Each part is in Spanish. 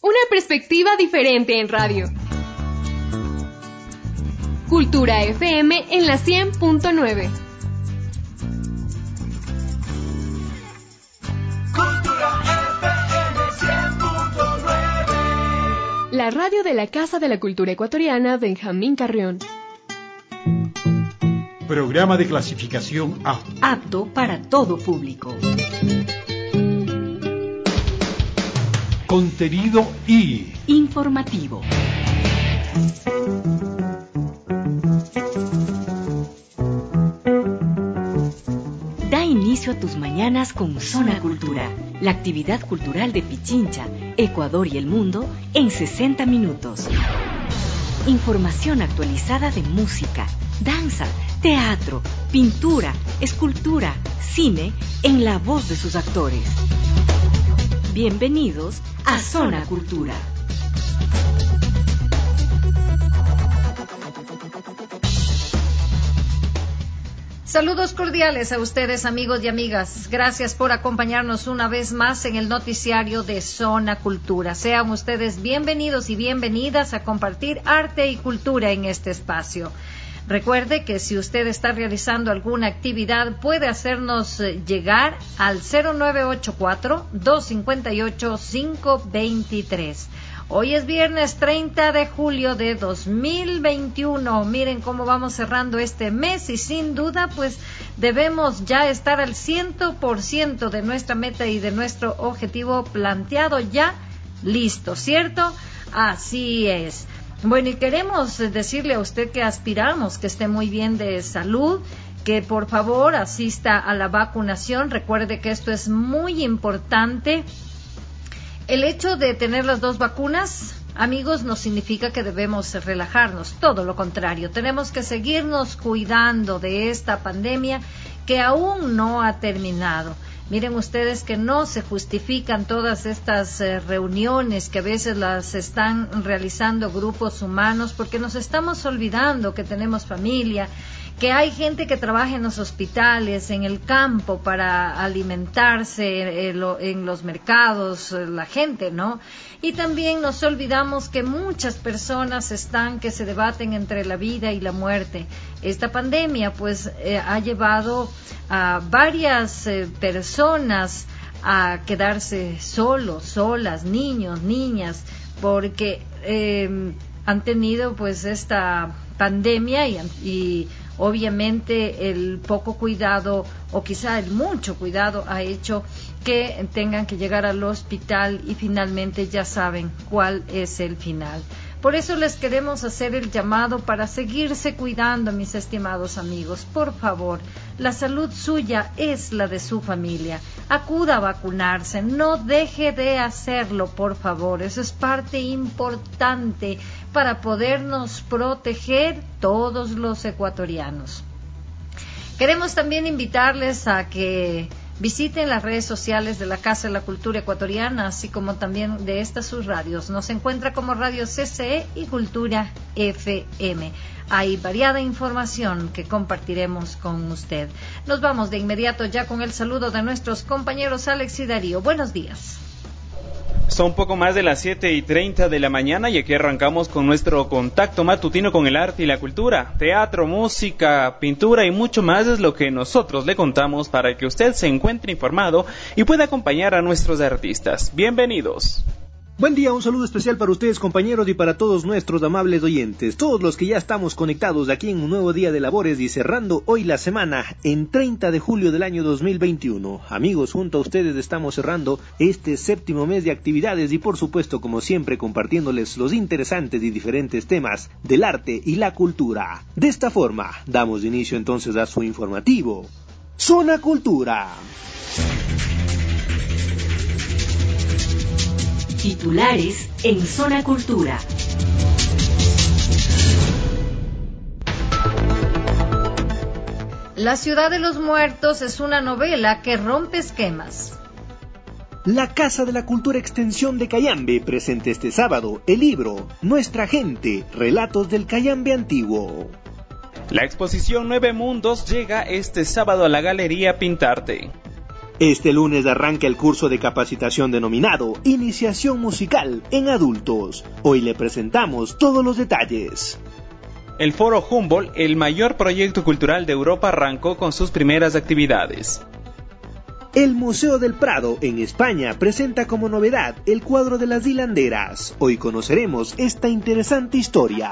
Una perspectiva diferente en radio. Cultura FM en la 100.9. Cultura FM 100.9. La radio de la Casa de la Cultura Ecuatoriana Benjamín Carrión. Programa de clasificación A. Apto para todo público. Contenido I. Informativo. Da inicio a tus mañanas con Zona Cultura, la actividad cultural de Pichincha, Ecuador y el mundo en 60 minutos. Información actualizada de música, danza, teatro, pintura, escultura, cine, en la voz de sus actores. Bienvenidos a Zona Cultura. Saludos cordiales a ustedes, amigos y amigas. Gracias por acompañarnos una vez más en el noticiario de Zona Cultura. Sean ustedes bienvenidos y bienvenidas a compartir arte y cultura en este espacio. Recuerde que si usted está realizando alguna actividad, puede hacernos llegar al 0984-258-523. Hoy es viernes 30 de julio de 2021. Miren cómo vamos cerrando este mes y sin duda pues debemos ya estar al 100% de nuestra meta y de nuestro objetivo planteado ya listo, ¿cierto? Así es. Bueno, y queremos decirle a usted que aspiramos que esté muy bien de salud, que por favor asista a la vacunación. Recuerde que esto es muy importante. El hecho de tener las dos vacunas, amigos, no significa que debemos relajarnos, todo lo contrario. Tenemos que seguirnos cuidando de esta pandemia que aún no ha terminado. Miren ustedes que no se justifican todas estas reuniones que a veces las están realizando grupos humanos, porque nos estamos olvidando que tenemos familia, que hay gente que trabaja en los hospitales, en el campo para alimentarse, en los mercados, la gente, ¿no? Y también nos olvidamos que muchas personas están que se debaten entre la vida y la muerte. Esta pandemia pues ha llevado a varias personas a quedarse solos, solas, niños, niñas, porque han tenido pues esta pandemia y obviamente el poco cuidado o quizá el mucho cuidado ha hecho que tengan que llegar al hospital y finalmente ya saben cuál es el final. Por eso les queremos hacer el llamado para seguirse cuidando, mis estimados amigos. Por favor, la salud suya es la de su familia. Acuda a vacunarse, no deje de hacerlo, por favor. Eso es parte importante para podernos proteger todos los ecuatorianos. Queremos también invitarles a que visiten las redes sociales de la Casa de la Cultura Ecuatoriana, así como también de estas sus radios. Nos encuentra como Radio CCE y Cultura FM. Hay variada información que compartiremos con usted. Nos vamos de inmediato ya con el saludo de nuestros compañeros Alex y Darío. Buenos días. Son poco más de las 7:30 de la mañana y aquí arrancamos con nuestro contacto matutino con el arte y la cultura. Teatro, música, pintura y mucho más es lo que nosotros le contamos para que usted se encuentre informado y pueda acompañar a nuestros artistas. Bienvenidos. Buen día, un saludo especial para ustedes, compañeros, y para todos nuestros amables oyentes, todos los que ya estamos conectados aquí en un nuevo día de labores y cerrando hoy la semana en 30 de julio del año 2021. Amigos, junto a ustedes estamos cerrando este séptimo mes de actividades y por supuesto, como siempre, compartiéndoles los interesantes y diferentes temas del arte y la cultura. De esta forma, damos inicio entonces a su informativo Zona Cultura. Titulares en Zona Cultura. La ciudad de los muertos es una novela que rompe esquemas. La Casa de la Cultura Extensión de Cayambe presenta este sábado el libro Nuestra Gente, Relatos del Cayambe Antiguo. La exposición 9 Mundos llega este sábado a la Galería Pintarte. Este lunes arranca el curso de capacitación denominado Iniciación Musical en Adultos. Hoy le presentamos todos los detalles. El Foro Humboldt, el mayor proyecto cultural de Europa, arrancó con sus primeras actividades. El Museo del Prado, en España, presenta como novedad el cuadro de las hilanderas. Hoy conoceremos esta interesante historia.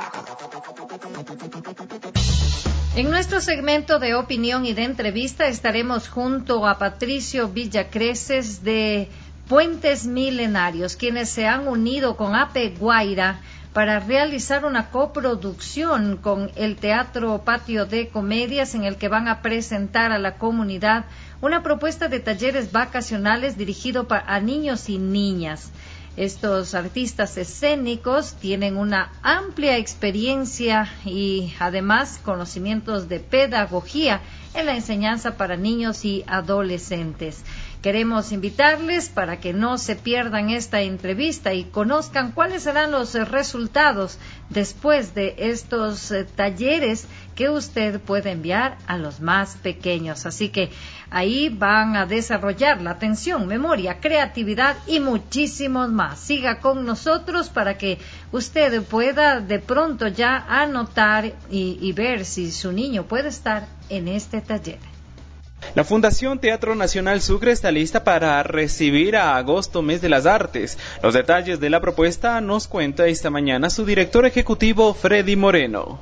En nuestro segmento de opinión y de entrevista estaremos junto a Patricio Villacreces de Puentes Milenarios, quienes se han unido con Ape Guaira para realizar una coproducción con el Teatro Patio de Comedias, en el que van a presentar a la comunidad una propuesta de talleres vacacionales dirigido a niños y niñas. Estos artistas escénicos tienen una amplia experiencia y además conocimientos de pedagogía en la enseñanza para niños y adolescentes. Queremos invitarles para que no se pierdan esta entrevista y conozcan cuáles serán los resultados después de estos talleres que usted puede enviar a los más pequeños. Así que ahí van a desarrollar la atención, memoria, creatividad y muchísimos más. Siga con nosotros para que usted pueda de pronto ya anotar y ver si su niño puede estar en este taller. La Fundación Teatro Nacional Sucre está lista para recibir a agosto, mes de las artes. Los detalles de la propuesta nos cuenta esta mañana su director ejecutivo, Freddy Moreno.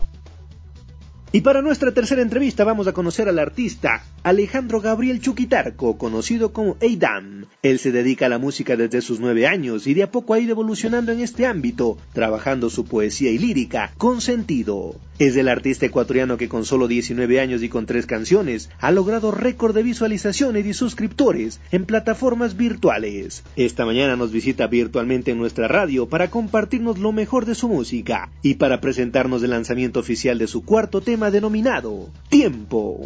Y para nuestra tercera entrevista vamos a conocer al artista Alejandro Gabriel Chuquitarco, conocido como Eidam. Él se dedica a la música desde sus 9 años y de a poco ha ido evolucionando en este ámbito, trabajando su poesía y lírica con sentido. Es el artista ecuatoriano que con solo 19 años y con 3 canciones ha logrado récord de visualizaciones y suscriptores en plataformas virtuales. Esta mañana nos visita virtualmente en nuestra radio para compartirnos lo mejor de su música y para presentarnos el lanzamiento oficial de su cuarto tema denominado Tiempo.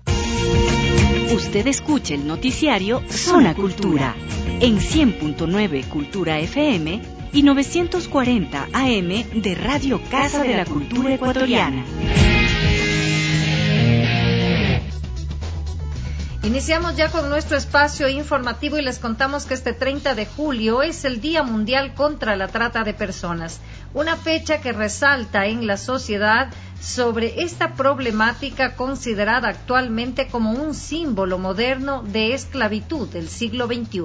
Usted escucha el noticiario Zona Cultura en 100.9 Cultura FM y 940 AM de Radio Casa de la Cultura Ecuatoriana. Iniciamos ya con nuestro espacio informativo y les contamos que este 30 de julio es el Día Mundial contra la Trata de Personas, una fecha que resalta en la sociedad sobre esta problemática considerada actualmente como un símbolo moderno de esclavitud del siglo XXI.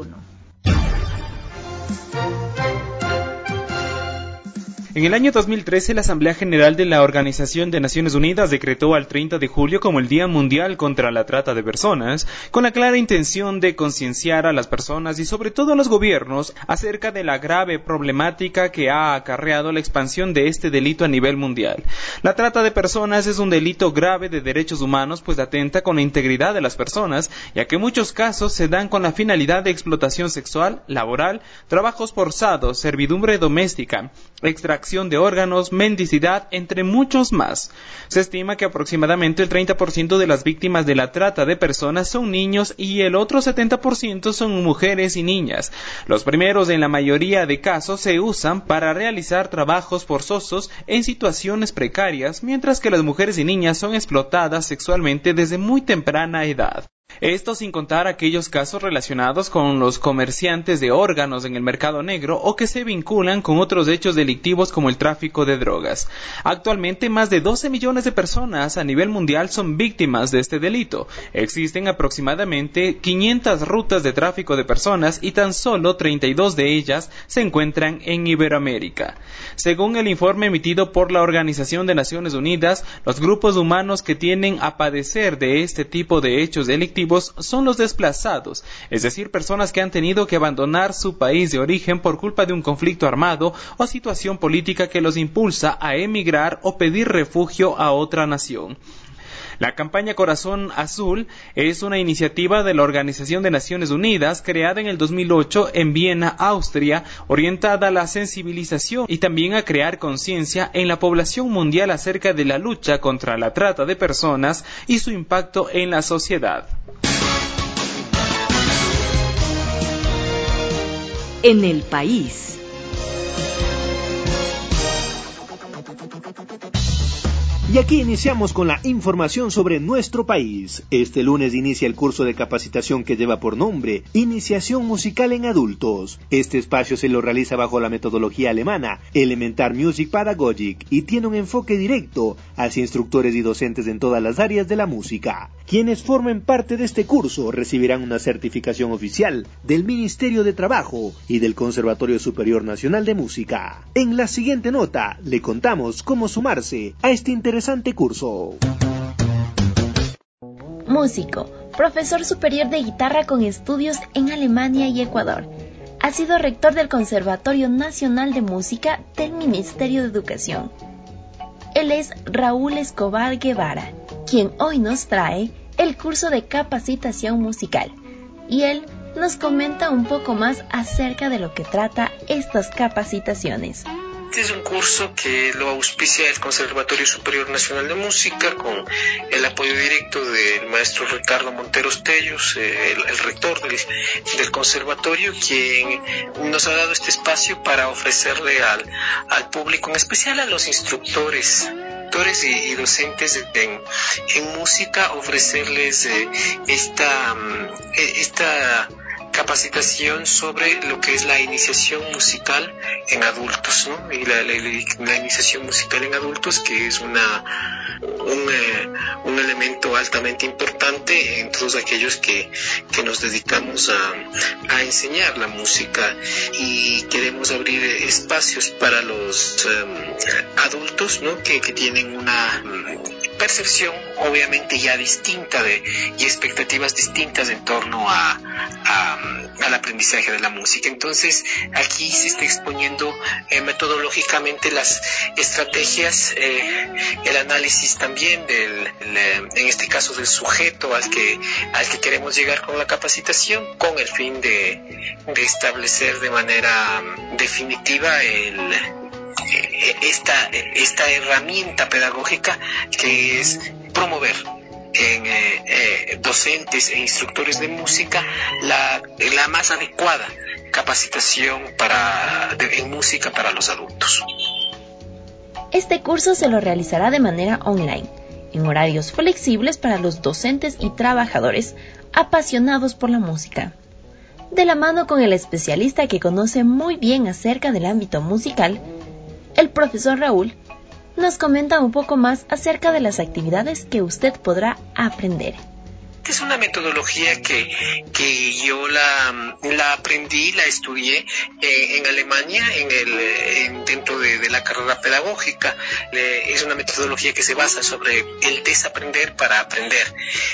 En el año 2013, la Asamblea General de la Organización de Naciones Unidas decretó al 30 de julio como el Día Mundial contra la Trata de Personas, con la clara intención de concienciar a las personas y sobre todo a los gobiernos acerca de la grave problemática que ha acarreado la expansión de este delito a nivel mundial. La trata de personas es un delito grave de derechos humanos, pues atenta con la integridad de las personas, ya que en muchos casos se dan con la finalidad de explotación sexual, laboral, trabajos forzados, servidumbre doméstica, extracción de órganos, mendicidad, entre muchos más. Se estima que aproximadamente el 30% de las víctimas de la trata de personas son niños y el otro 70% son mujeres y niñas. Los primeros, en la mayoría de casos, se usan para realizar trabajos forzosos en situaciones precarias, mientras que las mujeres y niñas son explotadas sexualmente desde muy temprana edad. Esto sin contar aquellos casos relacionados con los comerciantes de órganos en el mercado negro o que se vinculan con otros hechos delictivos como el tráfico de drogas. Actualmente más de 12 millones de personas a nivel mundial son víctimas de este delito. Existen aproximadamente 500 rutas de tráfico de personas y tan solo 32 de ellas se encuentran en Iberoamérica. Según el informe emitido por la Organización de Naciones Unidas, los grupos humanos que tienden a padecer de este tipo de hechos delictivos son los desplazados, es decir, personas que han tenido que abandonar su país de origen por culpa de un conflicto armado o situación política que los impulsa a emigrar o pedir refugio a otra nación. La campaña Corazón Azul es una iniciativa de la Organización de Naciones Unidas creada en el 2008 en Viena, Austria, orientada a la sensibilización y también a crear conciencia en la población mundial acerca de la lucha contra la trata de personas y su impacto en la sociedad. En el país. Y aquí iniciamos con la información sobre nuestro país. Este lunes inicia el curso de capacitación que lleva por nombre Iniciación Musical en Adultos. Este espacio se lo realiza bajo la metodología alemana Elementar Music Pedagogic y tiene un enfoque directo hacia instructores y docentes en todas las áreas de la música. Quienes formen parte de este curso recibirán una certificación oficial del Ministerio de Trabajo y del Conservatorio Superior Nacional de Música. En la siguiente nota le contamos cómo sumarse a este interesante curso. Músico, profesor superior de guitarra con estudios en Alemania y Ecuador. Ha sido rector del Conservatorio Nacional de Música del Ministerio de Educación. Él es Raúl Escobar Guevara, quien hoy nos trae el curso de capacitación musical. Y él nos comenta un poco más acerca de lo que trata estas capacitaciones. Este es un curso que lo auspicia el Conservatorio Superior Nacional de Música con el apoyo directo del maestro Ricardo Monteros Tellos, el rector del conservatorio, quien nos ha dado este espacio para ofrecerle al público, en especial a los instructores y docentes en música, ofrecerles esta capacitación sobre lo que es la iniciación musical en adultos, ¿no? Y la iniciación musical en adultos, que es un elemento altamente importante en todos aquellos que nos dedicamos a enseñar la música, y queremos abrir espacios para los adultos, ¿no? que tienen una percepción obviamente ya distinta y expectativas distintas en torno al aprendizaje de la música. Entonces aquí se está exponiendo metodológicamente las estrategias, el análisis también en este caso del sujeto al que queremos llegar con la capacitación, con el fin de establecer de manera definitiva esta herramienta pedagógica que es promover en docentes e instructores de música la más adecuada capacitación en música para los adultos. Este curso se lo realizará de manera online, en horarios flexibles para los docentes y trabajadores apasionados por la música. De la mano con el especialista que conoce muy bien acerca del ámbito musical, el profesor Raúl nos comenta un poco más acerca de las actividades que usted podrá aprender. Es una metodología que yo la aprendí, la estudié en Alemania dentro de la carrera pedagógica. Es una metodología que se basa sobre el desaprender para aprender,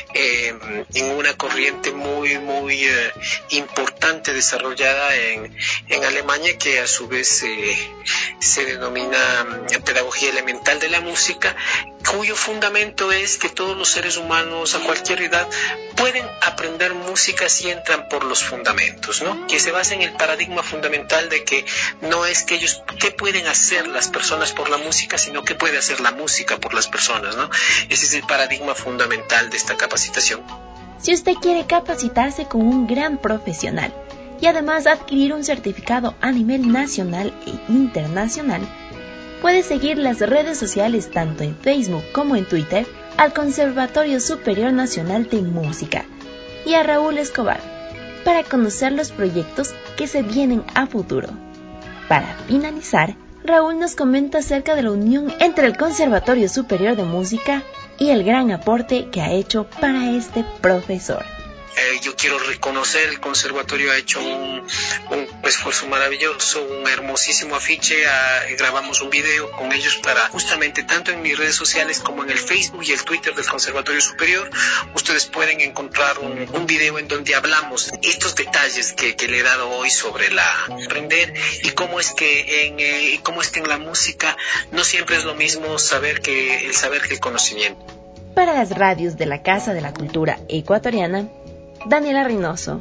en una corriente muy importante desarrollada en Alemania, que a su vez se denomina pedagogía elemental de la música, cuyo fundamento es que todos los seres humanos a cualquier edad pueden aprender música si entran por los fundamentos, ¿no? Que se basa en el paradigma fundamental de que no es que ellos, ¿qué pueden hacer las personas por la música?, sino qué puede hacer la música por las personas, ¿no? Ese es el paradigma fundamental de esta capacitación. Si usted quiere capacitarse con un gran profesional y además adquirir un certificado a nivel nacional e internacional, puede seguir las redes sociales tanto en Facebook como en Twitter al Conservatorio Superior Nacional de Música y a Raúl Escobar para conocer los proyectos que se vienen a futuro. Para finalizar, Raúl nos comenta acerca de la unión entre el Conservatorio Superior de Música y el gran aporte que ha hecho para este profesor. Yo quiero reconocer, el conservatorio ha hecho un esfuerzo maravilloso, un hermosísimo afiche, grabamos un video con ellos para justamente, tanto en mis redes sociales como en el Facebook y el Twitter del Conservatorio Superior, ustedes pueden encontrar un video en donde hablamos estos detalles que le he dado hoy sobre aprender y cómo es que en la música no siempre es lo mismo saber que el conocimiento. Para las radios de la Casa de la Cultura Ecuatoriana, Daniela Reynoso.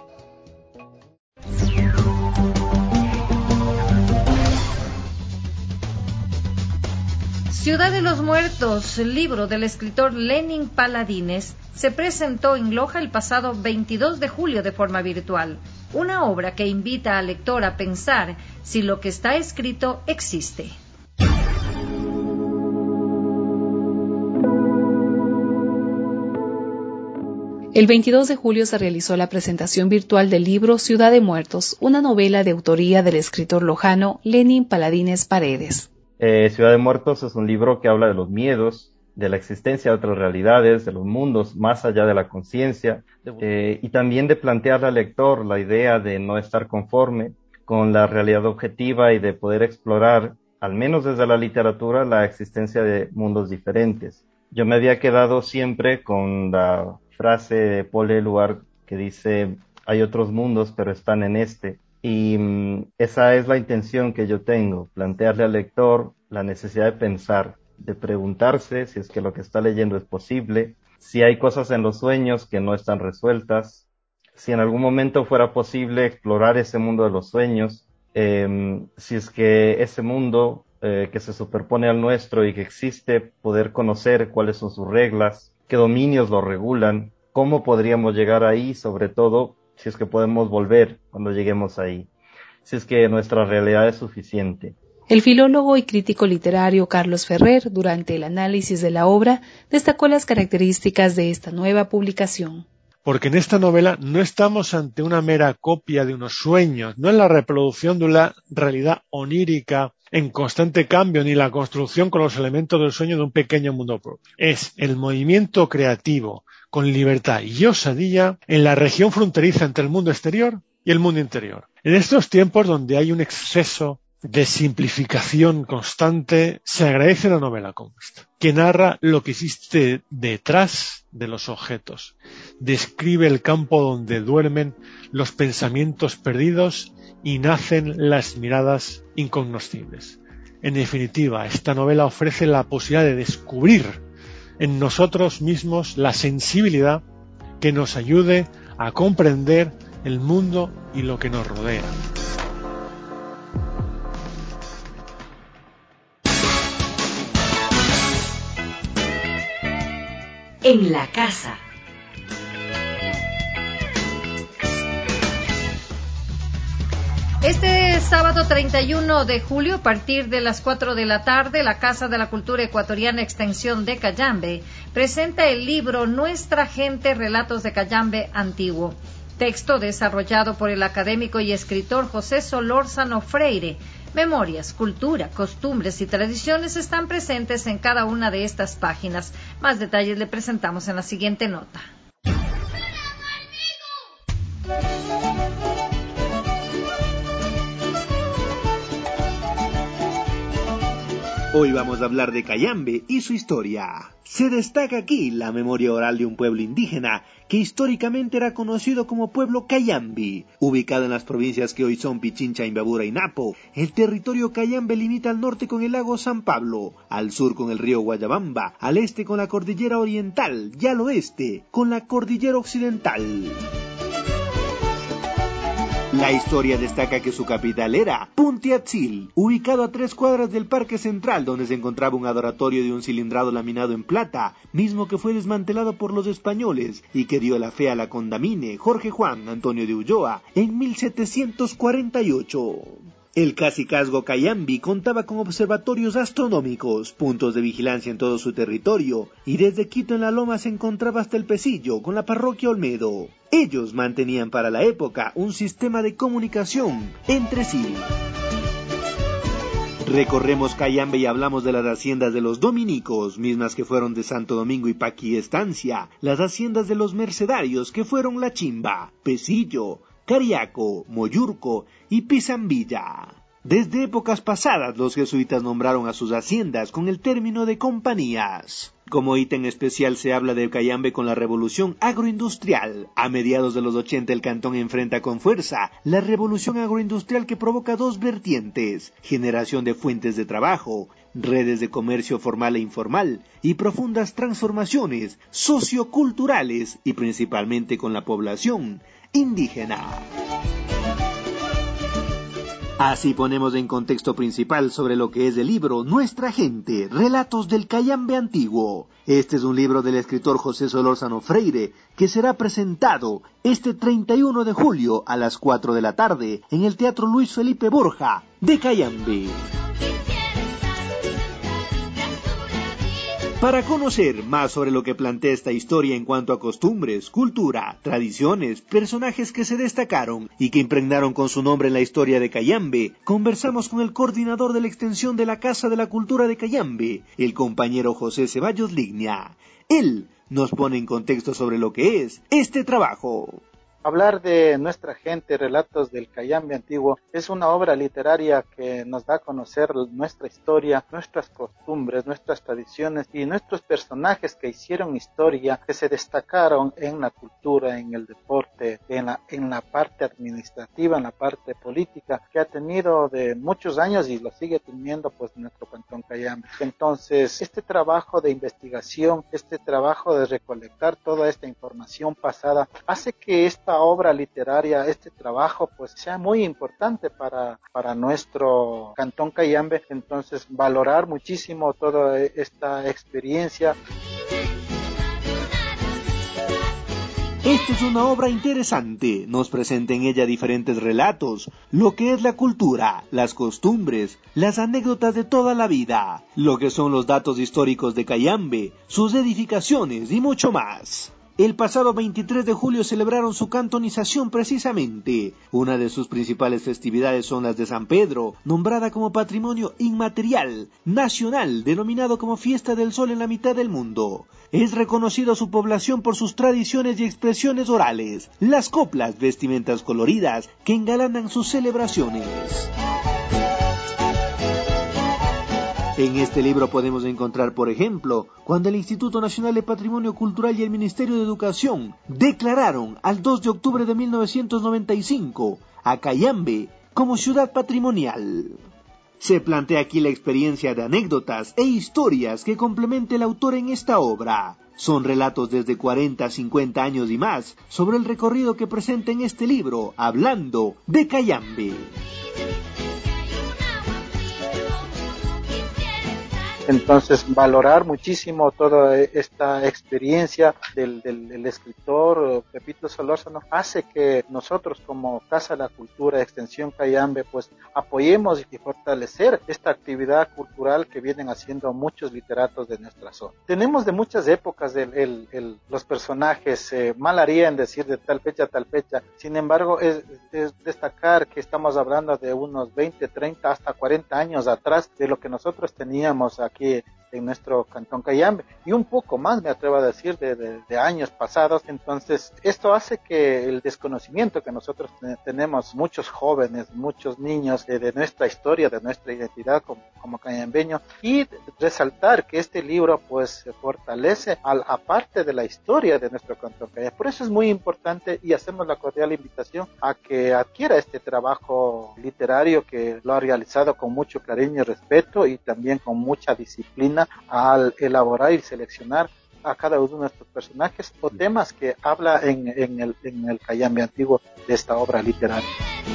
Ciudad de los Muertos, libro del escritor Lenin Paladines, se presentó en Loja el pasado 22 de julio de forma virtual. Una obra que invita al lector a pensar si lo que está escrito existe. El 22 de julio se realizó la presentación virtual del libro Ciudad de Muertos, una novela de autoría del escritor lojano Lenin Paladines Paredes. Ciudad de Muertos es un libro que habla de los miedos, de la existencia de otras realidades, de los mundos más allá de la conciencia, y también de plantearle al lector la idea de no estar conforme con la realidad objetiva y de poder explorar, al menos desde la literatura, la existencia de mundos diferentes. Yo me había quedado siempre con la frase de Paul Eluard que dice: hay otros mundos, pero están en este. Y esa es la intención que yo tengo, plantearle al lector la necesidad de pensar, de preguntarse si es que lo que está leyendo es posible, si hay cosas en los sueños que no están resueltas, si en algún momento fuera posible explorar ese mundo de los sueños, si es que ese mundo que se superpone al nuestro y que existe, poder conocer cuáles son sus reglas, qué dominios lo regulan, cómo podríamos llegar ahí, sobre todo si es que podemos volver cuando lleguemos ahí, si es que nuestra realidad es suficiente. El filólogo y crítico literario Carlos Ferrer, durante el análisis de la obra, destacó las características de esta nueva publicación. Porque en esta novela no estamos ante una mera copia de unos sueños, no es la reproducción de una realidad onírica en constante cambio, ni la construcción con los elementos del sueño de un pequeño mundo propio. Es el movimiento creativo con libertad y osadía en la región fronteriza entre el mundo exterior y el mundo interior. En estos tiempos donde hay un exceso de simplificación constante, se agradece una novela como esta, que narra lo que existe detrás de los objetos, describe el campo donde duermen los pensamientos perdidos y nacen las miradas incognoscibles. En definitiva, esta novela ofrece la posibilidad de descubrir en nosotros mismos la sensibilidad que nos ayude a comprender el mundo y lo que nos rodea. En la casa. Este sábado 31 de julio, a partir de las 4 de la tarde, la Casa de la Cultura Ecuatoriana Extensión de Cayambe presenta el libro Nuestra Gente, Relatos de Cayambe Antiguo, texto desarrollado por el académico y escritor José Solórzano Freire. Memorias, cultura, costumbres y tradiciones están presentes en cada una de estas páginas. Más detalles le presentamos en la siguiente nota. Hoy vamos a hablar de Cayambe y su historia. Se destaca aquí la memoria oral de un pueblo indígena que históricamente era conocido como pueblo Cayambe. Ubicado en las provincias que hoy son Pichincha, Imbabura y Napo, el territorio Cayambe limita al norte con el lago San Pablo, al sur con el río Guayabamba, al este con la cordillera oriental y al oeste con la cordillera occidental. La historia destaca que su capital era Puntiatzil, ubicado a 3 cuadras del Parque Central, donde se encontraba un adoratorio de un cilindrado laminado en plata, mismo que fue desmantelado por los españoles y que dio la fe a la condamine Jorge Juan Antonio de Ulloa en 1748. El cacicazgo Cayambe contaba con observatorios astronómicos, puntos de vigilancia en todo su territorio, y desde Quito en la Loma se encontraba hasta el Pesillo con la parroquia Olmedo. Ellos mantenían para la época un sistema de comunicación entre sí. Recorremos Cayambe y hablamos de las haciendas de los dominicos, mismas que fueron de Santo Domingo y Paqui Estancia, las haciendas de los mercedarios que fueron La Chimba, Pesillo, Cariaco, Moyurco y Pisambilla. Desde épocas pasadas los jesuitas nombraron a sus haciendas con el término de compañías. Como ítem especial se habla de Cayambe con la revolución agroindustrial. A mediados de los 80 el cantón enfrenta con fuerza la revolución agroindustrial que provoca 2 vertientes: generación de fuentes de trabajo, redes de comercio formal e informal y profundas transformaciones socioculturales y principalmente con la población indígena. Así ponemos en contexto principal sobre lo que es el libro Nuestra Gente, Relatos del Cayambe Antiguo. Este es un libro del escritor José Solórzano Freire que será presentado este 31 de julio a las 4 de la tarde en el Teatro Luis Felipe Borja de Cayambe. Para conocer más sobre lo que plantea esta historia en cuanto a costumbres, cultura, tradiciones, personajes que se destacaron y que impregnaron con su nombre en la historia de Cayambe, conversamos con el coordinador de la extensión de la Casa de la Cultura de Cayambe, el compañero José Ceballos Lignia. Él nos pone en contexto sobre lo que es este trabajo. Hablar de nuestra gente, relatos del Cayambe antiguo, es una obra literaria que nos da a conocer nuestra historia, nuestras costumbres, nuestras tradiciones y nuestros personajes que hicieron historia, que se destacaron en la cultura, en el deporte, en la parte administrativa, en la parte política, que ha tenido de muchos años y lo sigue teniendo pues nuestro Cantón Cayambe. Entonces, este trabajo de investigación, este trabajo de recolectar toda esta información pasada, hace que esta obra literaria, este trabajo, pues sea muy importante para nuestro Cantón Cayambe. Entonces, valorar muchísimo toda esta experiencia. Esta es una obra interesante, nos presenta en ella diferentes relatos, lo que es la cultura, las costumbres, las anécdotas de toda la vida, lo que son los datos históricos de Cayambe, sus edificaciones y mucho más. El pasado 23 de julio celebraron su cantonización precisamente. Una de sus principales festividades son las de San Pedro, nombrada como Patrimonio Inmaterial Nacional, denominado como Fiesta del Sol en la mitad del mundo. Es reconocido su población por sus tradiciones y expresiones orales, las coplas, vestimentas coloridas que engalanan sus celebraciones. En este libro podemos encontrar, por ejemplo, cuando el Instituto Nacional de Patrimonio Cultural y el Ministerio de Educación declararon al 2 de octubre de 1995 a Cayambe como ciudad patrimonial. Se plantea aquí la experiencia de anécdotas e historias que complementa el autor en esta obra. Son relatos desde 40 a 50 años y más sobre el recorrido que presenta en este libro, hablando de Cayambe. Entonces, valorar muchísimo toda esta experiencia del escritor Pepito Solórzano hace que nosotros como Casa de la Cultura, Extensión Cayambe, pues apoyemos y fortalecer esta actividad cultural que vienen haciendo muchos literatos de nuestra zona. Tenemos de muchas épocas los personajes, mal haría en decir de tal fecha a tal fecha, sin embargo es destacar que estamos hablando de unos 20, 30, hasta 40 años atrás de lo que nosotros teníamos aquí en nuestro Cantón Cayambe, y un poco más me atrevo a decir de años pasados. Entonces esto hace que el desconocimiento que nosotros tenemos, muchos jóvenes, muchos niños de nuestra historia, de nuestra identidad como cayambeños, y resaltar que este libro pues se fortalece aparte de la historia de nuestro Cantón Cayambe. Por eso es muy importante y hacemos la cordial invitación a que adquiera este trabajo literario que lo ha realizado con mucho cariño y respeto y también con mucha disciplina al elaborar y seleccionar a cada uno de nuestros personajes o temas que habla en el Cayambe antiguo de esta obra literaria.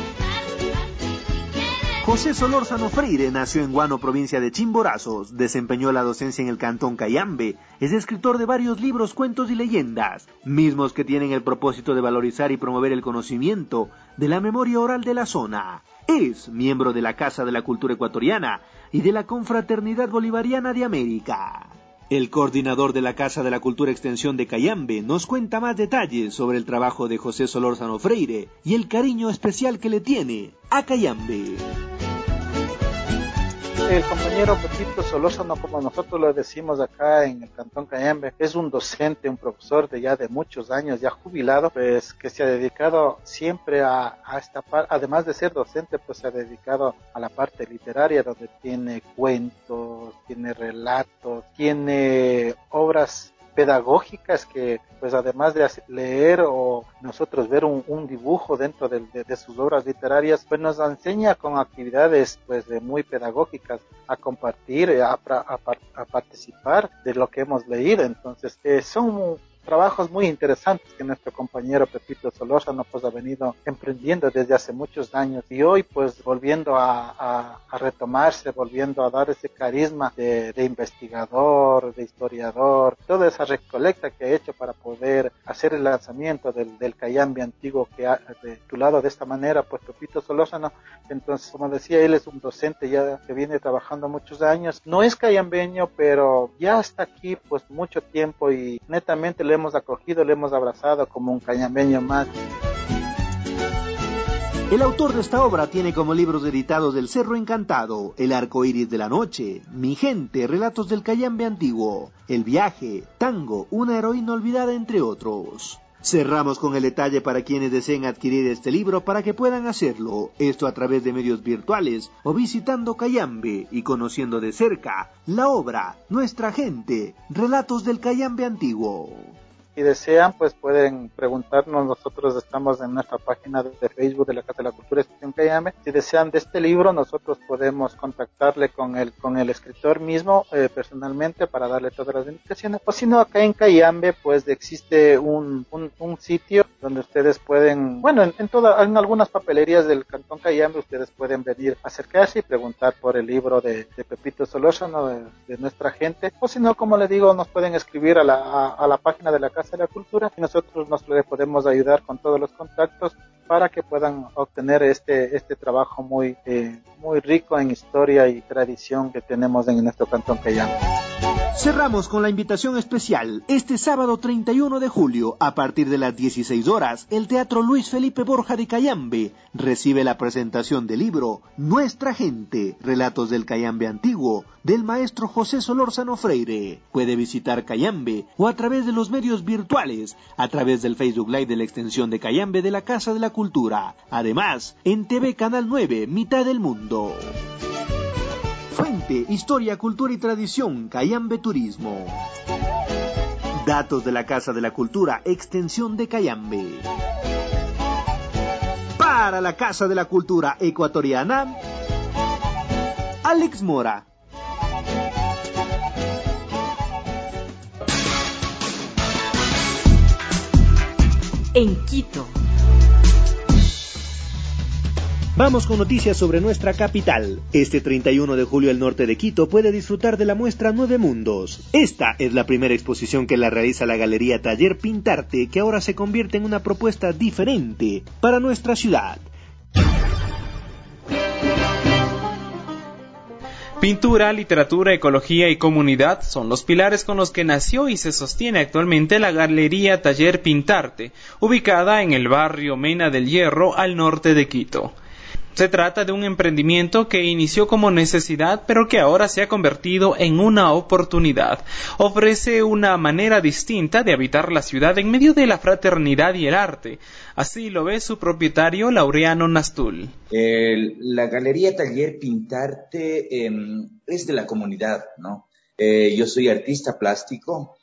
José Solórzano Freire nació en Guano, provincia de Chimborazos, desempeñó la docencia en el Cantón Cayambe, es escritor de varios libros, cuentos y leyendas, mismos que tienen el propósito de valorizar y promover el conocimiento de la memoria oral de la zona. Es miembro de la Casa de la Cultura Ecuatoriana y de la Confraternidad Bolivariana de América. El coordinador de la Casa de la Cultura Extensión de Cayambe nos cuenta más detalles sobre el trabajo de José Solórzano Freire y el cariño especial que le tiene a Cayambe. El compañero Pepito Solórzano, como nosotros lo decimos acá en el Cantón Cayambe, es un docente, un profesor de muchos años, ya jubilado, pues que se ha dedicado siempre a esta parte, además de ser docente, pues se ha dedicado a la parte literaria, donde tiene cuentos, tiene relatos, tiene obras pedagógicas que pues además de leer o nosotros ver un dibujo dentro de sus obras literarias, pues nos enseña con actividades pues de muy pedagógicas a compartir, a participar de lo que hemos leído. Entonces son trabajos muy interesantes que nuestro compañero Pepito Solórzano pues ha venido emprendiendo desde hace muchos años, y hoy pues volviendo a retomarse, volviendo a dar ese carisma de investigador, de historiador, toda esa recolecta que ha hecho para poder hacer el lanzamiento del Cayambe antiguo que ha titulado de esta manera pues Pepito Solórzano. Entonces, como decía, él es un docente ya que viene trabajando muchos años, no es cayambeño, pero ya está aquí pues mucho tiempo y netamente le hemos acogido, le hemos abrazado como un cayambeño más. El autor de esta obra tiene como libros editados El Cerro Encantado, El Arco Iris de la Noche, Mi Gente, Relatos del Cayambe Antiguo, El Viaje, Tango, Una Heroína Olvidada, entre otros. Cerramos con el detalle para quienes deseen adquirir este libro para que puedan hacerlo, esto a través de medios virtuales o visitando Cayambe y conociendo de cerca la obra Nuestra Gente, Relatos del Cayambe Antiguo. Si desean, pues pueden preguntarnos. Nosotros estamos en nuestra página de Facebook de la Casa de la Cultura Extensión Cayambe. Si desean de este libro, nosotros podemos contactarle con el escritor mismo personalmente para darle todas las indicaciones. O si no, acá en Cayambe, pues existe un sitio donde ustedes pueden, bueno, en algunas papelerías del Cantón Cayambe, ustedes pueden venir a acercarse y preguntar por el libro de Pepito Solórzano, de Nuestra Gente. O si no, como le digo, nos pueden escribir a la página de la Casa de la Cultura y nosotros nos le podemos ayudar con todos los contactos para que puedan obtener este trabajo muy rico en historia y tradición que tenemos en nuestro Cantón Cayambe. Cerramos con la invitación especial. Este sábado 31 de julio, a partir de las 16 horas, el Teatro Luis Felipe Borja de Cayambe recibe la presentación del libro Nuestra Gente, Relatos del Cayambe Antiguo, del maestro José Solórzano Freire. Puede visitar Cayambe o a través de los medios virtuales, a través del Facebook Live de la extensión de Cayambe de la Casa de la Cultura. Además, en TV Canal 9, Mitad del Mundo. Fuente, Historia, Cultura y Tradición, Cayambe Turismo. Datos de la Casa de la Cultura, Extensión de Cayambe. Para la Casa de la Cultura Ecuatoriana, Alex Mora. En Quito. Vamos con noticias sobre nuestra capital. Este 31 de julio el norte de Quito puede disfrutar de la muestra Nueve Mundos. Esta es la primera exposición que la realiza la Galería Taller Pintarte, que ahora se convierte en una propuesta diferente para nuestra ciudad. Pintura, literatura, ecología y comunidad son los pilares con los que nació y se sostiene actualmente la Galería Taller Pintarte, ubicada en el barrio Mena del Hierro, al norte de Quito. Se trata de un emprendimiento que inició como necesidad, pero que ahora se ha convertido en una oportunidad. Ofrece una manera distinta de habitar la ciudad en medio de la fraternidad y el arte. Así lo ve su propietario, Laureano Nastul. La Galería Taller Pintarte es de la comunidad, ¿no? Yo soy artista plástico.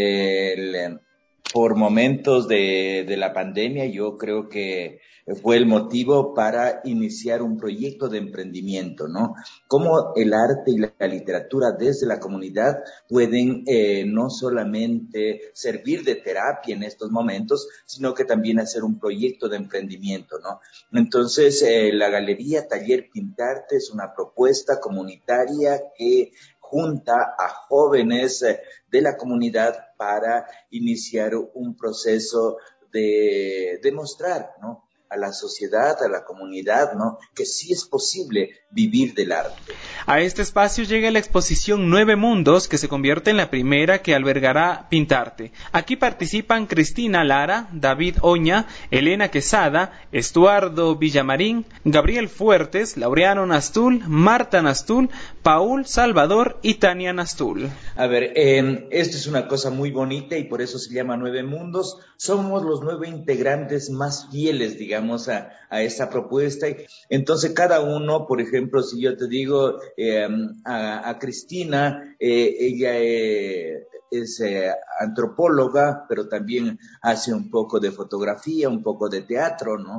Por momentos de la pandemia, yo creo que fue el motivo para iniciar un proyecto de emprendimiento, ¿no? Cómo el arte y la literatura desde la comunidad pueden no solamente servir de terapia en estos momentos, sino que también hacer un proyecto de emprendimiento, ¿no? Entonces, la Galería Taller Pintarte es una propuesta comunitaria que junta a jóvenes de la comunidad para iniciar un proceso de demostrar, ¿no?, a la sociedad, a la comunidad, ¿no?, que sí es posible vivir del arte. A este espacio llega la exposición Nueve Mundos, que se convierte en la primera que albergará Pintarte. Aquí participan Cristina Lara, David Oña, Elena Quesada, Estuardo Villamarín, Gabriel Fuertes, Laureano Nastul, Marta Nastul, Paul Salvador y Tania Nastul. A ver, esto es una cosa muy bonita y por eso se llama Nueve Mundos. Somos los 9 integrantes más fieles, digamos, a esta propuesta. Entonces cada uno, por ejemplo, si yo te digo a Cristina, ella es antropóloga, pero también hace un poco de fotografía, un poco de teatro, ¿no?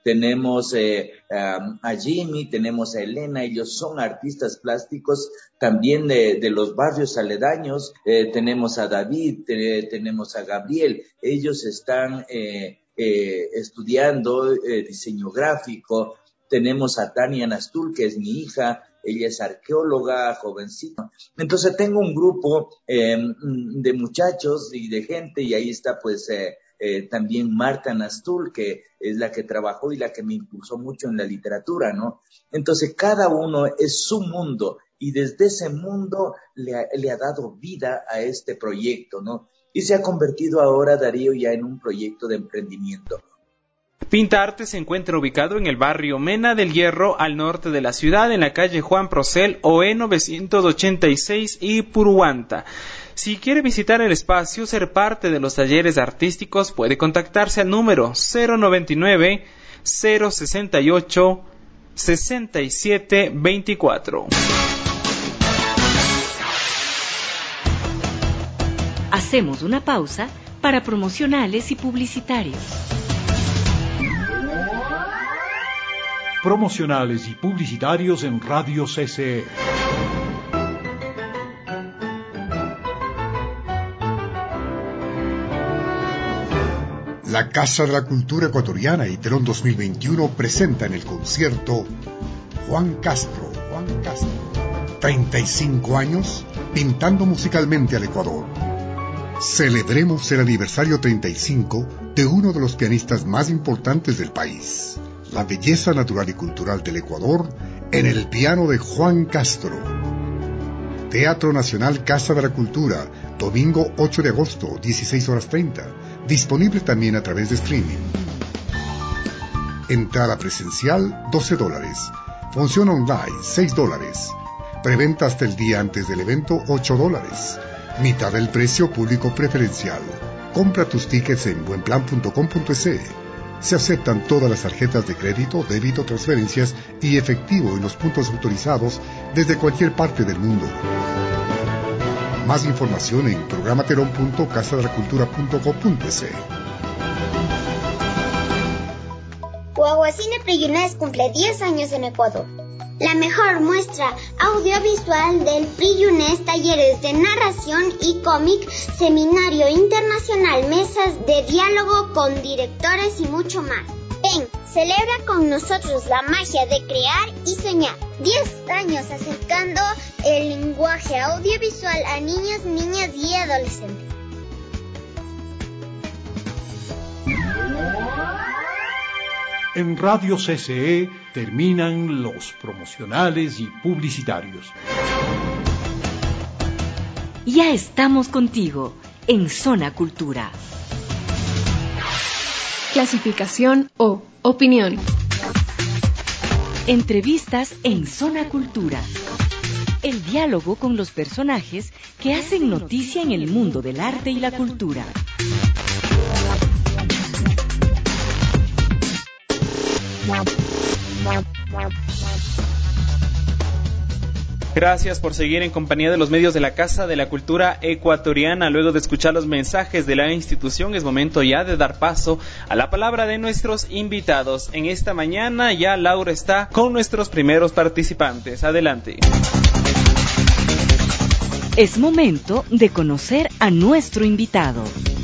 tenemos a Jimmy, tenemos a Elena, ellos son artistas plásticos también de los barrios aledaños, tenemos a David, tenemos a Gabriel, ellos están estudiando diseño gráfico, tenemos a Tania Nastul, que es mi hija, ella es arqueóloga, jovencita. Entonces tengo un grupo de muchachos y de gente, y ahí está pues también Marta Nastul, que es la que trabajó y la que me impulsó mucho en la literatura, ¿no? Entonces cada uno es su mundo, y desde ese mundo le ha dado vida a este proyecto, ¿no? Y se ha convertido ahora, Darío, ya en un proyecto de emprendimiento. Pintarte se encuentra ubicado en el barrio Mena del Hierro, al norte de la ciudad, en la calle Juan Procel, OE 986 y Puruanta. Si quiere visitar el espacio, ser parte de los talleres artísticos, puede contactarse al número 099 068 6724. Hacemos una pausa para promocionales y publicitarios. Promocionales y publicitarios en Radio CCE. La Casa de la Cultura Ecuatoriana y Telón 2021 presentan el concierto Juan Castro. 35 años pintando musicalmente al Ecuador. Celebremos el aniversario 35 de uno de los pianistas más importantes del país. La belleza natural y cultural del Ecuador en el piano de Juan Castro. Teatro Nacional Casa de la Cultura, domingo 8 de agosto, 16:30. Disponible también a través de streaming. Entrada presencial, $12. Función online, $6. Preventa hasta el día antes del evento, $8. Mitad del precio, público preferencial. Compra tus tickets en buenplan.com.es. Se aceptan todas las tarjetas de crédito, débito, transferencias y efectivo en los puntos autorizados desde cualquier parte del mundo. Más información en programateron.casadelacultura.co.es. Guaguacine Priyunés cumple 10 años en Ecuador. La mejor muestra audiovisual del Priyunés, talleres de narración y cómic, seminario internacional, mesas de diálogo con directores y mucho más. Ven, celebra con nosotros la magia de crear y soñar. 10 años acercando el lenguaje audiovisual a niños, niñas y adolescentes. En Radio CCE terminan los promocionales y publicitarios. Ya estamos contigo en Zona Cultura. Clasificación O. Opinión. Entrevistas en Zona Cultura. El diálogo con los personajes que hacen noticia en el mundo del arte y la cultura. Gracias por seguir en compañía de los medios de la Casa de la Cultura Ecuatoriana. Luego de escuchar los mensajes de la institución, es momento ya de dar paso a la palabra de nuestros invitados. En esta mañana ya Laura está con nuestros primeros participantes. Adelante. Es momento de conocer a nuestro invitado.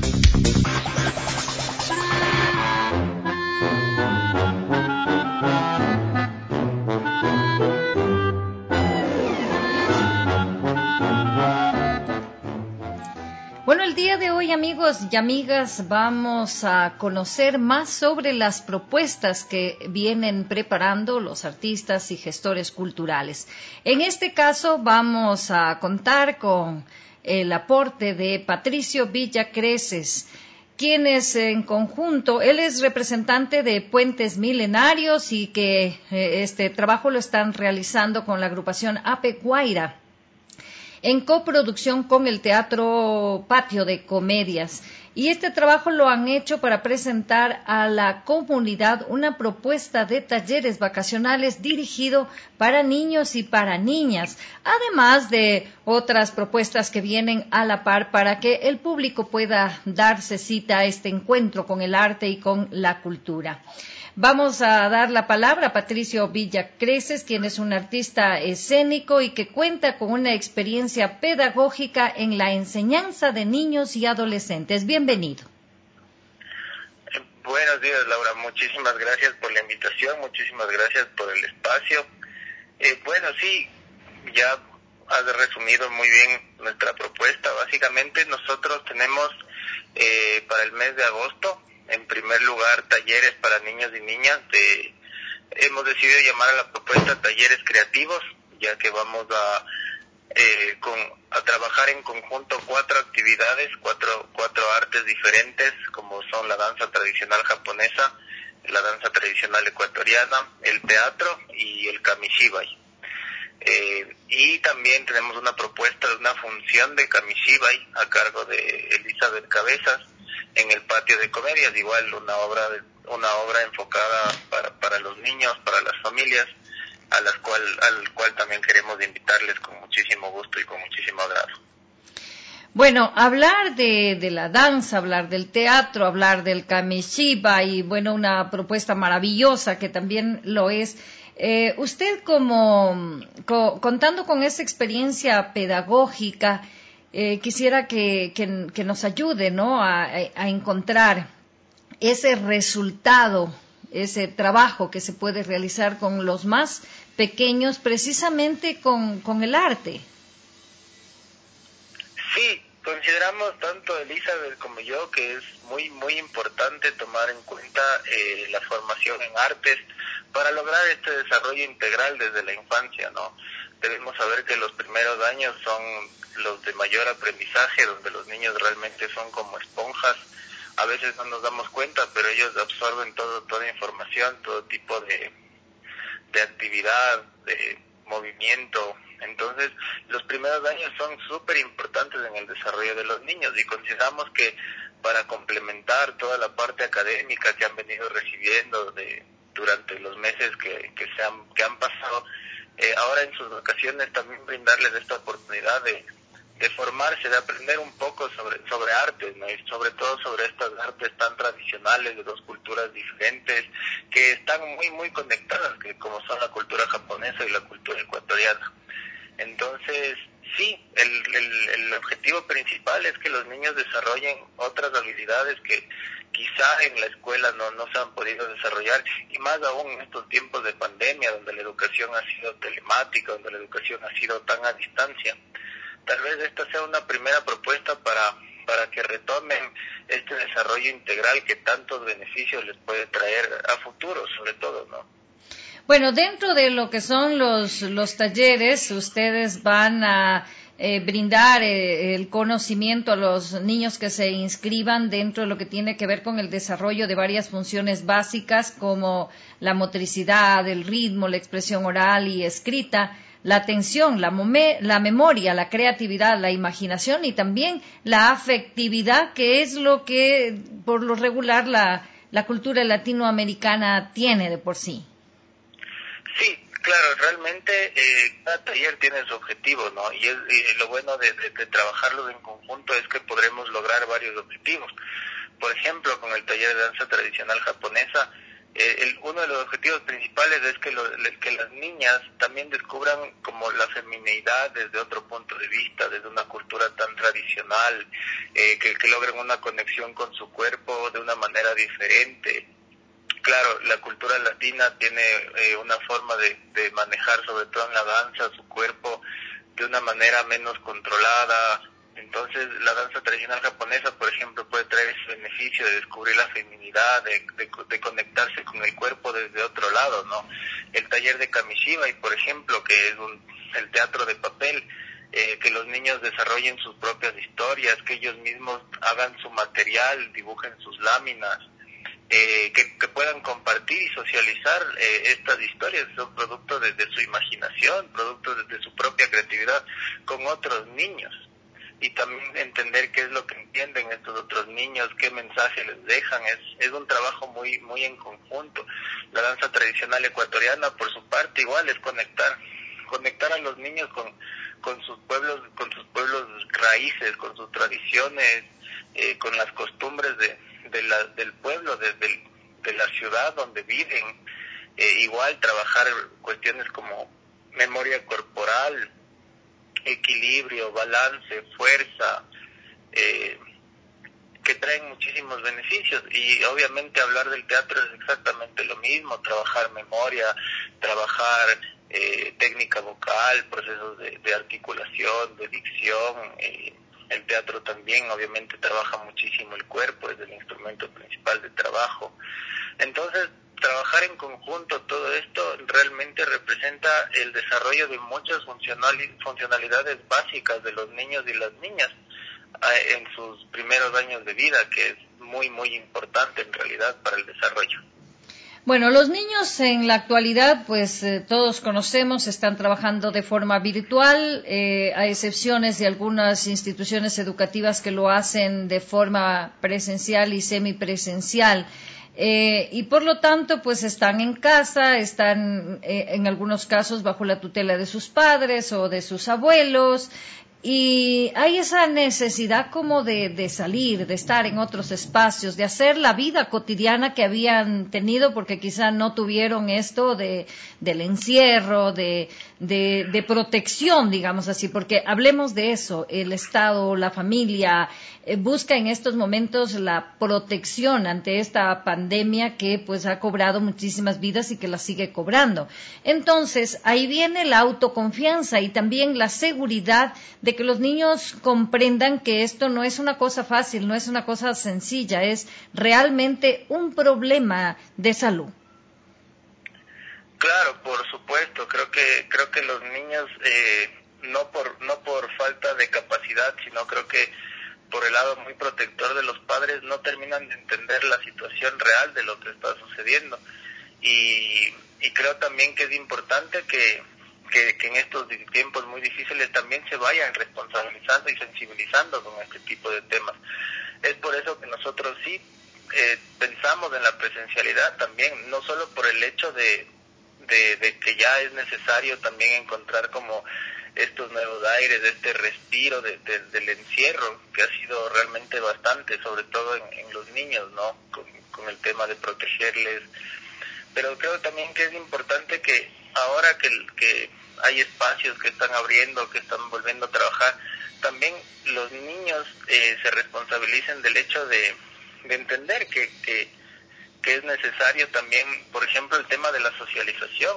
Bueno, el día de hoy, amigos y amigas, vamos a conocer más sobre las propuestas que vienen preparando los artistas y gestores culturales. En este caso, vamos a contar con el aporte de Patricio Villacreces, quien es en conjunto, él es representante de Puentes Milenarios y que este trabajo lo están realizando con la agrupación Ape Guaira, en coproducción con el Teatro Patio de Comedias. Y este trabajo lo han hecho para presentar a la comunidad una propuesta de talleres vacacionales dirigido para niños y para niñas, además de otras propuestas que vienen a la par para que el público pueda darse cita a este encuentro con el arte y con la cultura. Vamos a dar la palabra a Patricio Villacreces, quien es un artista escénico y que cuenta con una experiencia pedagógica en la enseñanza de niños y adolescentes. Bienvenido. Buenos días, Laura. Muchísimas gracias por la invitación, muchísimas gracias por el espacio. Bueno, sí, ya has resumido muy bien nuestra propuesta. Básicamente nosotros tenemos para el mes de agosto, en primer lugar, talleres para niños y niñas. Hemos decidido llamar a la propuesta talleres creativos, ya que vamos a trabajar en conjunto 4 actividades, cuatro artes diferentes, como son la danza tradicional japonesa, la danza tradicional ecuatoriana, el teatro y el kamishibai. Y también tenemos una propuesta de una función de kamishibai a cargo de Elizabeth Cabezas en el patio de comedias, igual una obra enfocada para los niños, para las familias, al cual también queremos invitarles con muchísimo gusto y con muchísimo agrado. Bueno, hablar de la danza, hablar del teatro, hablar del kamishibai, y bueno, una propuesta maravillosa que también lo es. Usted contando con esa experiencia pedagógica, quisiera que nos ayude, ¿no?, a encontrar ese resultado, ese trabajo que se puede realizar con los más pequeños, precisamente con el arte. Sí, consideramos tanto Elizabeth como yo que es muy muy importante tomar en cuenta la formación en artes para lograr este desarrollo integral desde la infancia, ¿no? Debemos saber que los primeros años son los de mayor aprendizaje, donde los niños realmente son como esponjas. A veces no nos damos cuenta, pero ellos absorben toda información, todo tipo de actividad, de movimiento. Entonces, los primeros años son súper importantes en el desarrollo de los niños y consideramos que para complementar toda la parte académica que han venido recibiendo durante los meses que han pasado, ahora en sus vacaciones también brindarles esta oportunidad de formarse, de aprender un poco sobre artes, ¿no? Y sobre todo sobre estas artes tan tradicionales de dos culturas diferentes que están muy muy conectadas, que como son la cultura japonesa y la cultura ecuatoriana. Entonces, sí, el objetivo principal es que los niños desarrollen otras habilidades que quizá en la escuela no se han podido desarrollar, y más aún en estos tiempos de pandemia, donde la educación ha sido telemática, donde la educación ha sido tan a distancia. Tal vez esta sea una primera propuesta para que retomen este desarrollo integral que tantos beneficios les puede traer a futuro, sobre todo, ¿no? Bueno, dentro de lo que son los talleres, ustedes van a brindar el conocimiento a los niños que se inscriban dentro de lo que tiene que ver con el desarrollo de varias funciones básicas como la motricidad, el ritmo, la expresión oral y escrita, la atención, la memoria, la creatividad, la imaginación y también la afectividad, que es lo que por lo regular la cultura latinoamericana tiene de por sí. Sí, claro, realmente cada taller tiene su objetivo, ¿no? Y lo bueno de trabajarlos en conjunto es que podremos lograr varios objetivos. Por ejemplo, con el taller de danza tradicional japonesa, uno de los objetivos principales es que las niñas también descubran como la femineidad desde otro punto de vista, desde una cultura tan tradicional, que logren una conexión con su cuerpo de una manera diferente. Claro, la cultura latina tiene una forma de manejar, sobre todo en la danza, su cuerpo de una manera menos controlada. Entonces, la danza tradicional japonesa, por ejemplo, puede traer ese beneficio de descubrir la feminidad, de conectarse con el cuerpo desde otro lado, ¿no? El taller de kamishibai, por ejemplo, que es el teatro de papel, que los niños desarrollen sus propias historias, que ellos mismos hagan su material, dibujen sus láminas, que puedan compartir y socializar estas historias, son productos de su imaginación, productos de su propia creatividad con otros niños, y también entender qué es lo que entienden estos otros niños, qué mensaje les dejan. Es un trabajo muy muy en conjunto. La danza tradicional ecuatoriana, por su parte, igual es conectar a los niños con sus pueblos raíces, con sus tradiciones, con las costumbres del pueblo, la ciudad donde viven. Igual trabajar cuestiones como memoria corporal, equilibrio, balance, fuerza, que traen muchísimos beneficios. Y obviamente hablar del teatro es exactamente lo mismo, trabajar memoria, trabajar técnica vocal, procesos de articulación, de dicción. El teatro también obviamente trabaja muchísimo el cuerpo, es el instrumento principal de trabajo. Entonces, trabajar en conjunto todo esto realmente representa el desarrollo de muchas funcionalidades básicas de los niños y las niñas en sus primeros años de vida, que es muy, muy importante en realidad para el desarrollo. Bueno, los niños en la actualidad, pues todos conocemos, están trabajando de forma virtual, a excepciones de algunas instituciones educativas que lo hacen de forma presencial y semipresencial. Y por lo tanto, pues están en casa, están en algunos casos bajo la tutela de sus padres o de sus abuelos. Y hay esa necesidad como de salir, de estar en otros espacios, de hacer la vida cotidiana que habían tenido, porque quizá no tuvieron esto del encierro, de protección, digamos así, porque hablemos de eso, el Estado, la familia, busca en estos momentos la protección ante esta pandemia que pues ha cobrado muchísimas vidas y que la sigue cobrando. Entonces, ahí viene la autoconfianza y también la seguridad de que los niños comprendan que esto no es una cosa fácil, no es una cosa sencilla, es realmente un problema de salud. Claro, por supuesto. Creo que los niños no por falta de capacidad, sino creo que por el lado muy protector de los padres no terminan de entender la situación real de lo que está sucediendo. Y creo también que es importante que en estos tiempos muy difíciles también se vayan responsabilizando y sensibilizando con este tipo de temas. Es por eso que nosotros sí pensamos en la presencialidad también, no solo por el hecho de que ya es necesario también encontrar como estos nuevos aires, este respiro del encierro, que ha sido realmente bastante, sobre todo en los niños, ¿no? Con el tema de protegerles. Pero creo también que es importante que ahora que hay espacios que están abriendo, que están volviendo a trabajar, también los niños se responsabilicen del hecho de entender que es necesario también, por ejemplo, el tema de la socialización.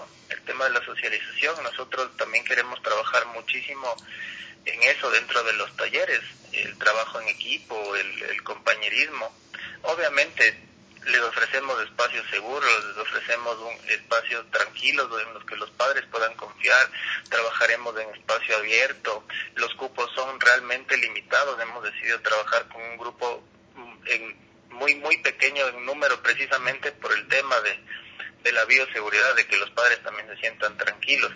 Nosotros también queremos trabajar muchísimo en eso dentro de los talleres, el trabajo en equipo, el compañerismo. Obviamente les ofrecemos espacios seguros, les ofrecemos espacios tranquilos en los que los padres puedan confiar, trabajaremos en espacio abierto, los cupos son realmente limitados, hemos decidido trabajar con un grupo muy pequeño en número, precisamente por el tema de la bioseguridad, de que los padres también se sientan tranquilos.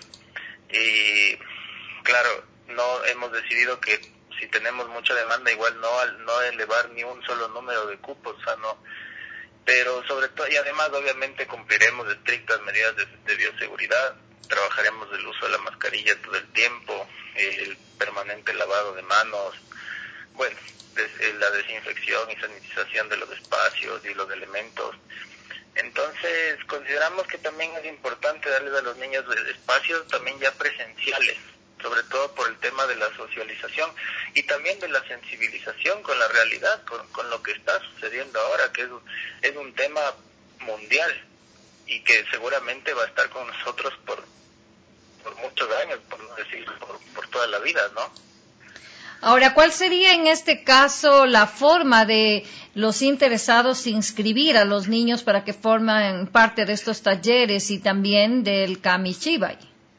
Y claro, no hemos decidido que si tenemos mucha demanda, igual no elevar ni un solo número de cupos, o sea, no. Pero sobre todo, y además obviamente cumpliremos estrictas medidas de bioseguridad, trabajaremos el uso de la mascarilla todo el tiempo, el permanente lavado de manos, bueno, la desinfección y sanitización de los espacios y los elementos. Entonces consideramos que también es importante darles a los niños espacios también ya presenciales, sobre todo por el tema de la socialización y también de la sensibilización con la realidad, con lo que está sucediendo ahora, que es un tema mundial y que seguramente va a estar con nosotros por muchos años, por no decir por toda la vida, ¿no? Ahora, ¿cuál sería en este caso la forma de los interesados inscribir a los niños para que formen parte de estos talleres y también del Kamichibay?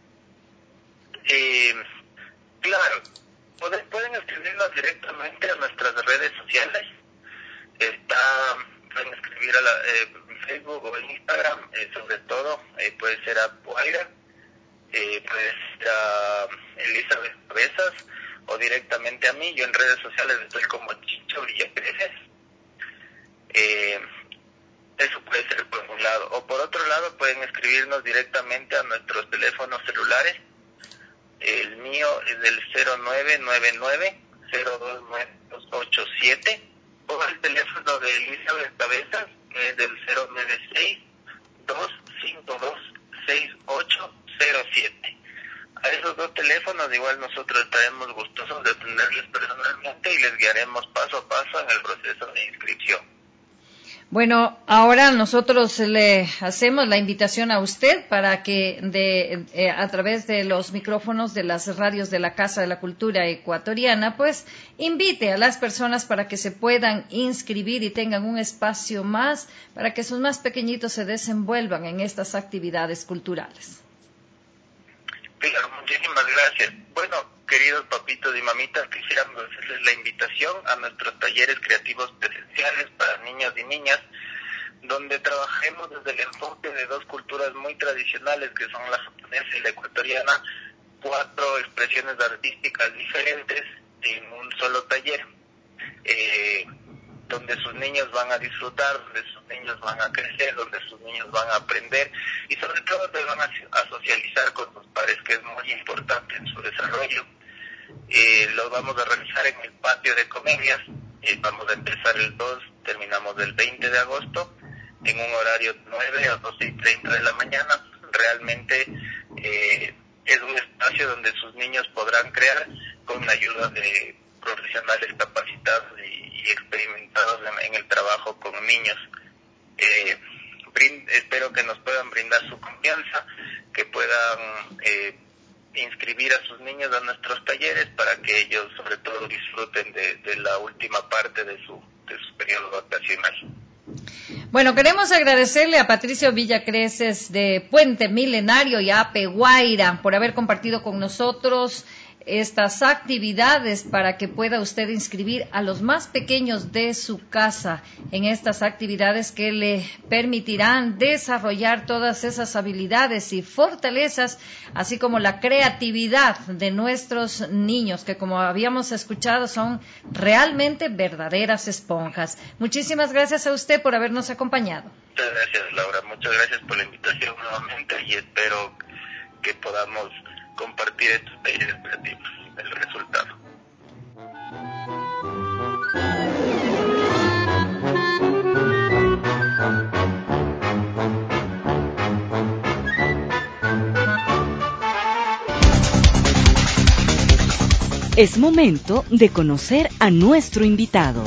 Claro, pueden escribirnos directamente a nuestras redes sociales. Pueden escribir en Facebook o en Instagram, sobre todo, puede ser a Puaira, puede ser a Elizabeth Cabezas, o directamente a mí. Yo en redes sociales estoy como Chicho Villacreces. Eso puede ser por un lado. O por otro lado pueden escribirnos directamente a nuestros teléfonos celulares. El mío es del 0999-029287, o el teléfono de Elizabeth Cabezas, es del 096-252-6807. A esos dos teléfonos igual nosotros estaremos gustosos de atenderles personalmente y les guiaremos paso a paso en el proceso de inscripción. Bueno, ahora nosotros le hacemos la invitación a usted para que a través de los micrófonos de las radios de la Casa de la Cultura Ecuatoriana, pues invite a las personas para que se puedan inscribir y tengan un espacio más para que sus más pequeñitos se desenvuelvan en estas actividades culturales. Claro, muchísimas gracias. Bueno, queridos papitos y mamitas, quisiéramos hacerles la invitación a nuestros talleres creativos presenciales para niños y niñas, donde trabajemos desde el enfoque de dos culturas muy tradicionales, que son la japonesa y la ecuatoriana, 4 expresiones artísticas diferentes en un solo taller, donde sus niños van a disfrutar, donde sus niños van a crecer, donde sus niños van a aprender y sobre todo donde van a socializar con sus padres, que es muy importante en su desarrollo. Lo vamos a realizar en el patio de comedias. Vamos a empezar el 2, terminamos el 20 de agosto en un horario 9 a 12:30 de la mañana. Realmente es un espacio donde sus niños podrán crear con la ayuda de profesionales capacitados y experimentados en el trabajo con niños. Espero que nos puedan brindar su confianza, que puedan inscribir a sus niños a nuestros talleres para que ellos sobre todo disfruten de la última parte de su periodo vacacional. Bueno, queremos agradecerle a Patricio Villacreces de Puente Milenario y a Peguaira por haber compartido con nosotros estas actividades para que pueda usted inscribir a los más pequeños de su casa en estas actividades que le permitirán desarrollar todas esas habilidades y fortalezas, así como la creatividad de nuestros niños, que como habíamos escuchado son realmente verdaderas esponjas. Muchísimas gracias a usted por habernos acompañado. Muchas gracias, Laura. Muchas gracias por la invitación nuevamente y espero que podamos compartir estos talleres creativos, el resultado. Es momento de conocer a nuestro invitado.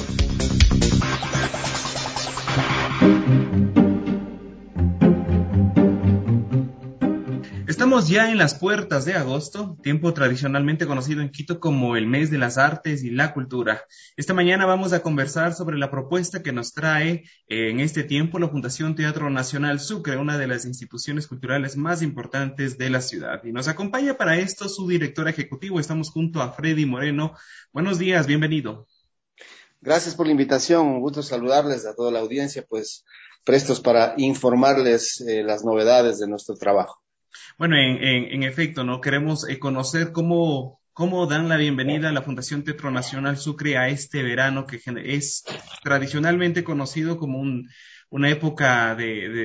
Estamos ya en las puertas de agosto, tiempo tradicionalmente conocido en Quito como el mes de las artes y la cultura. Esta mañana vamos a conversar sobre la propuesta que nos trae en este tiempo la Fundación Teatro Nacional Sucre, una de las instituciones culturales más importantes de la ciudad. Y nos acompaña para esto su director ejecutivo. Estamos junto a Freddy Moreno. Buenos días, bienvenido. Gracias por la invitación, un gusto saludarles a toda la audiencia, pues prestos para informarles las novedades de nuestro trabajo. Bueno, en efecto, ¿no? Queremos conocer cómo dan la bienvenida a la Fundación Teatro Nacional Sucre a este verano que es tradicionalmente conocido como una época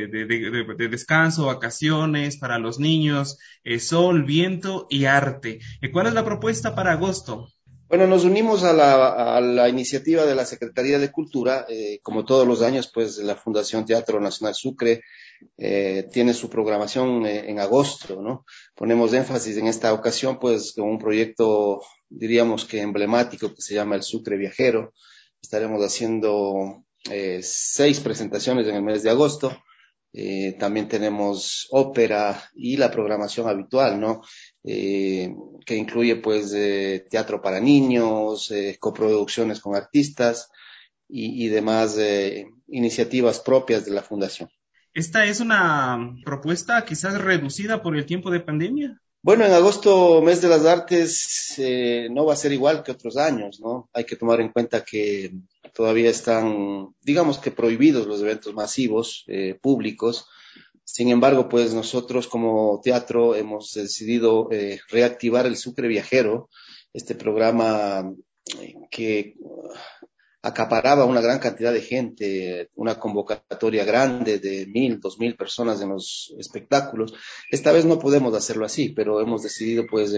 de descanso, vacaciones para los niños, sol, viento y arte. ¿Cuál es la propuesta para agosto? Bueno, nos unimos a la iniciativa de la Secretaría de Cultura. Como todos los años, pues la Fundación Teatro Nacional Sucre tiene su programación en agosto, ¿no? Ponemos énfasis en esta ocasión, pues, con un proyecto, diríamos que emblemático, que se llama el Sucre Viajero. Estaremos haciendo 6 presentaciones en el mes de agosto. También tenemos ópera y la programación habitual, ¿no? Que incluye pues teatro para niños, coproducciones con artistas y demás iniciativas propias de la Fundación. ¿Esta es una propuesta quizás reducida por el tiempo de pandemia? Bueno, en agosto, mes de las artes, no va a ser igual que otros años, ¿no? Hay que tomar en cuenta que todavía están, digamos que prohibidos los eventos masivos, públicos. Sin embargo, pues nosotros como teatro hemos decidido reactivar el Sucre Viajero, este programa que acaparaba una gran cantidad de gente, una convocatoria grande de 1,000, 2,000 personas en los espectáculos. Esta vez no podemos hacerlo así, pero hemos decidido pues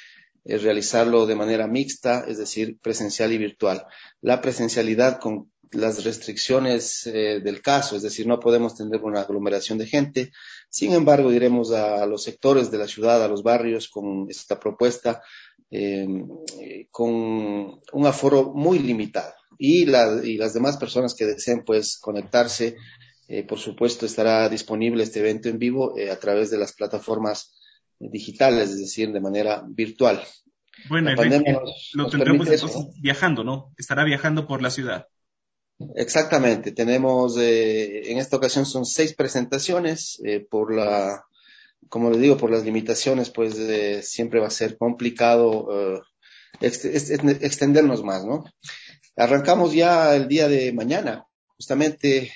realizarlo de manera mixta, es decir, presencial y virtual. La presencialidad las restricciones del caso, es decir, no podemos tener una aglomeración de gente. Sin embargo, iremos a los sectores de la ciudad, a los barrios, con esta propuesta, con un aforo muy limitado. Y las demás personas que deseen pues conectarse, por supuesto, estará disponible este evento en vivo a través de las plataformas digitales, es decir, de manera virtual. Bueno, La pandemia lo nos tendremos permite eso, entonces ¿no? viajando, ¿no? Estará viajando por la ciudad. Exactamente, tenemos en esta ocasión son 6 presentaciones, como les digo, por las limitaciones, pues siempre va a ser complicado extendernos más, ¿no? Arrancamos ya el día de mañana, justamente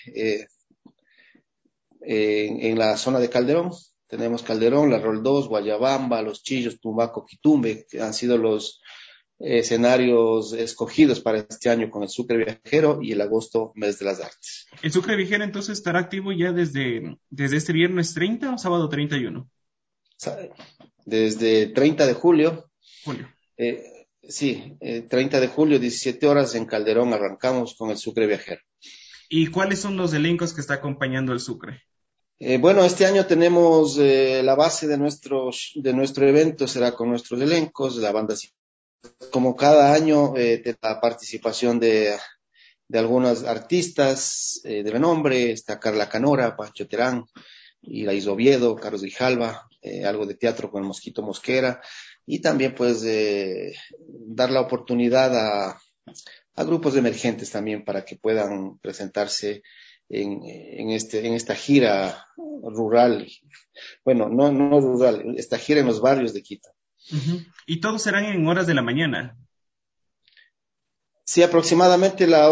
en la zona de Calderón. Tenemos Calderón, La Roldós, Guayabamba, Los Chillos, Tumbaco, Quitumbe, que han sido los escenarios escogidos para este año con el Sucre Viajero y el agosto, mes de las artes. ¿El Sucre Viajero entonces estará activo ya desde este viernes 30 o sábado 31? Desde 30 de julio. Julio. Sí, 30 de julio, 17 horas en Calderón, arrancamos con el Sucre Viajero. ¿Y cuáles son los elencos que está acompañando el Sucre? Bueno, este año tenemos la base de nuestro evento, será con nuestros elencos, la banda, como cada año, la participación de algunos artistas de renombre, está Carla Canora, Pancho Terán, Iraíz Oviedo, Carlos Grijalva, algo de teatro con el Mosquito Mosquera, y también pues dar la oportunidad a grupos emergentes también para que puedan presentarse en esta gira rural, bueno, no rural, esta gira en los barrios de Quito. Uh-huh. ¿Y todos serán en horas de la mañana? Sí, aproximadamente la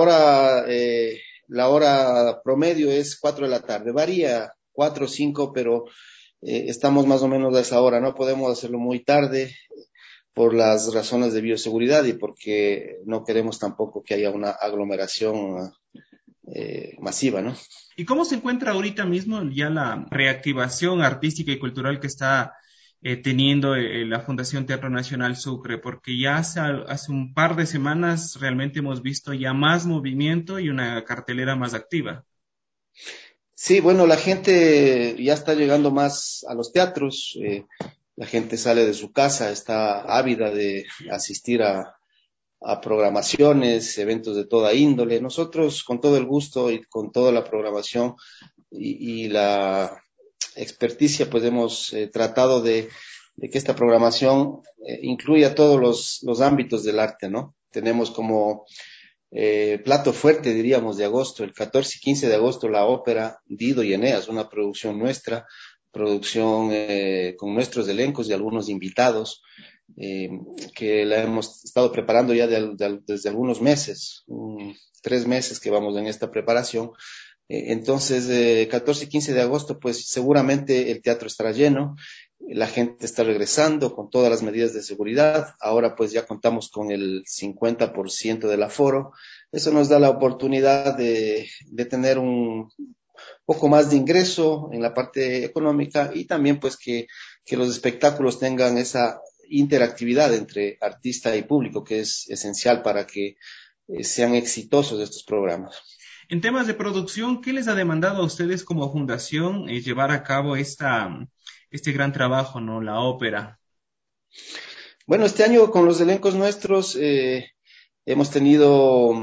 hora promedio es 4 de la tarde, varía 4 o 5, pero estamos más o menos a esa hora, no podemos hacerlo muy tarde por las razones de bioseguridad y porque no queremos tampoco que haya una aglomeración masiva, ¿no? ¿Y cómo se encuentra ahorita mismo ya la reactivación artística y cultural que está teniendo la Fundación Teatro Nacional Sucre? Porque ya hace un par de semanas realmente hemos visto ya más movimiento y una cartelera más activa. Sí, bueno, la gente ya está llegando más a los teatros, la gente sale de su casa, está ávida de asistir a programaciones, eventos de toda índole. Nosotros, con todo el gusto y con toda la programación y la experticia, pues hemos tratado de que esta programación incluya todos los ámbitos del arte, ¿no? Tenemos como plato fuerte, diríamos, de agosto, el 14 y 15 de agosto, la ópera Dido y Eneas, una producción nuestra, producción con nuestros elencos y algunos invitados, que la hemos estado preparando ya desde algunos meses, 3 meses que vamos en esta preparación. Entonces, 14 y 15 de agosto, pues seguramente el teatro estará lleno, la gente está regresando con todas las medidas de seguridad. Ahora pues ya contamos con el 50% del aforo. Eso nos da la oportunidad de tener un poco más de ingreso en la parte económica y también pues que los espectáculos tengan esa interactividad entre artista y público, que es esencial para que sean exitosos estos programas. En temas de producción, ¿qué les ha demandado a ustedes como fundación llevar a cabo este gran trabajo, ¿no? La ópera. Bueno, este año con los elencos nuestros hemos tenido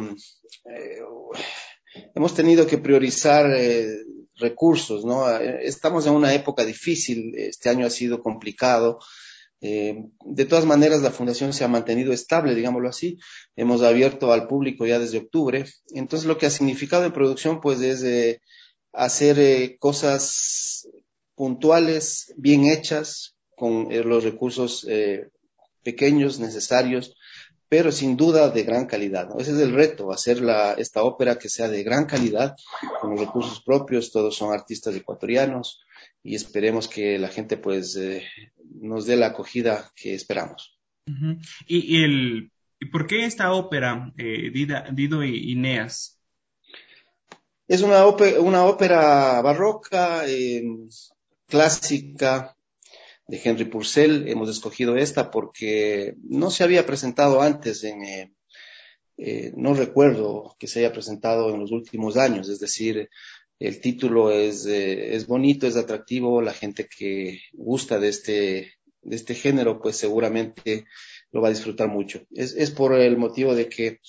que priorizar recursos, ¿no? Estamos en una época difícil, este año ha sido complicado. De todas maneras, la fundación se ha mantenido estable, digámoslo así. Hemos abierto al público ya desde octubre. Entonces, lo que ha significado en producción, pues, es hacer cosas puntuales, bien hechas, con los recursos pequeños, necesarios, pero sin duda de gran calidad, ¿no? Ese es el reto, hacer esta ópera que sea de gran calidad, con los recursos propios, todos son artistas ecuatorianos, y esperemos que la gente pues nos dé la acogida que esperamos. Uh-huh. ¿Y por qué esta ópera, Dido y Eneas? Es una ópera barroca, clásica, de Henry Purcell. Hemos escogido esta porque no se había presentado antes en no recuerdo que se haya presentado en los últimos años, es decir, el título es bonito, es atractivo, la gente que gusta de este género, pues seguramente lo va a disfrutar mucho. Es por el motivo de que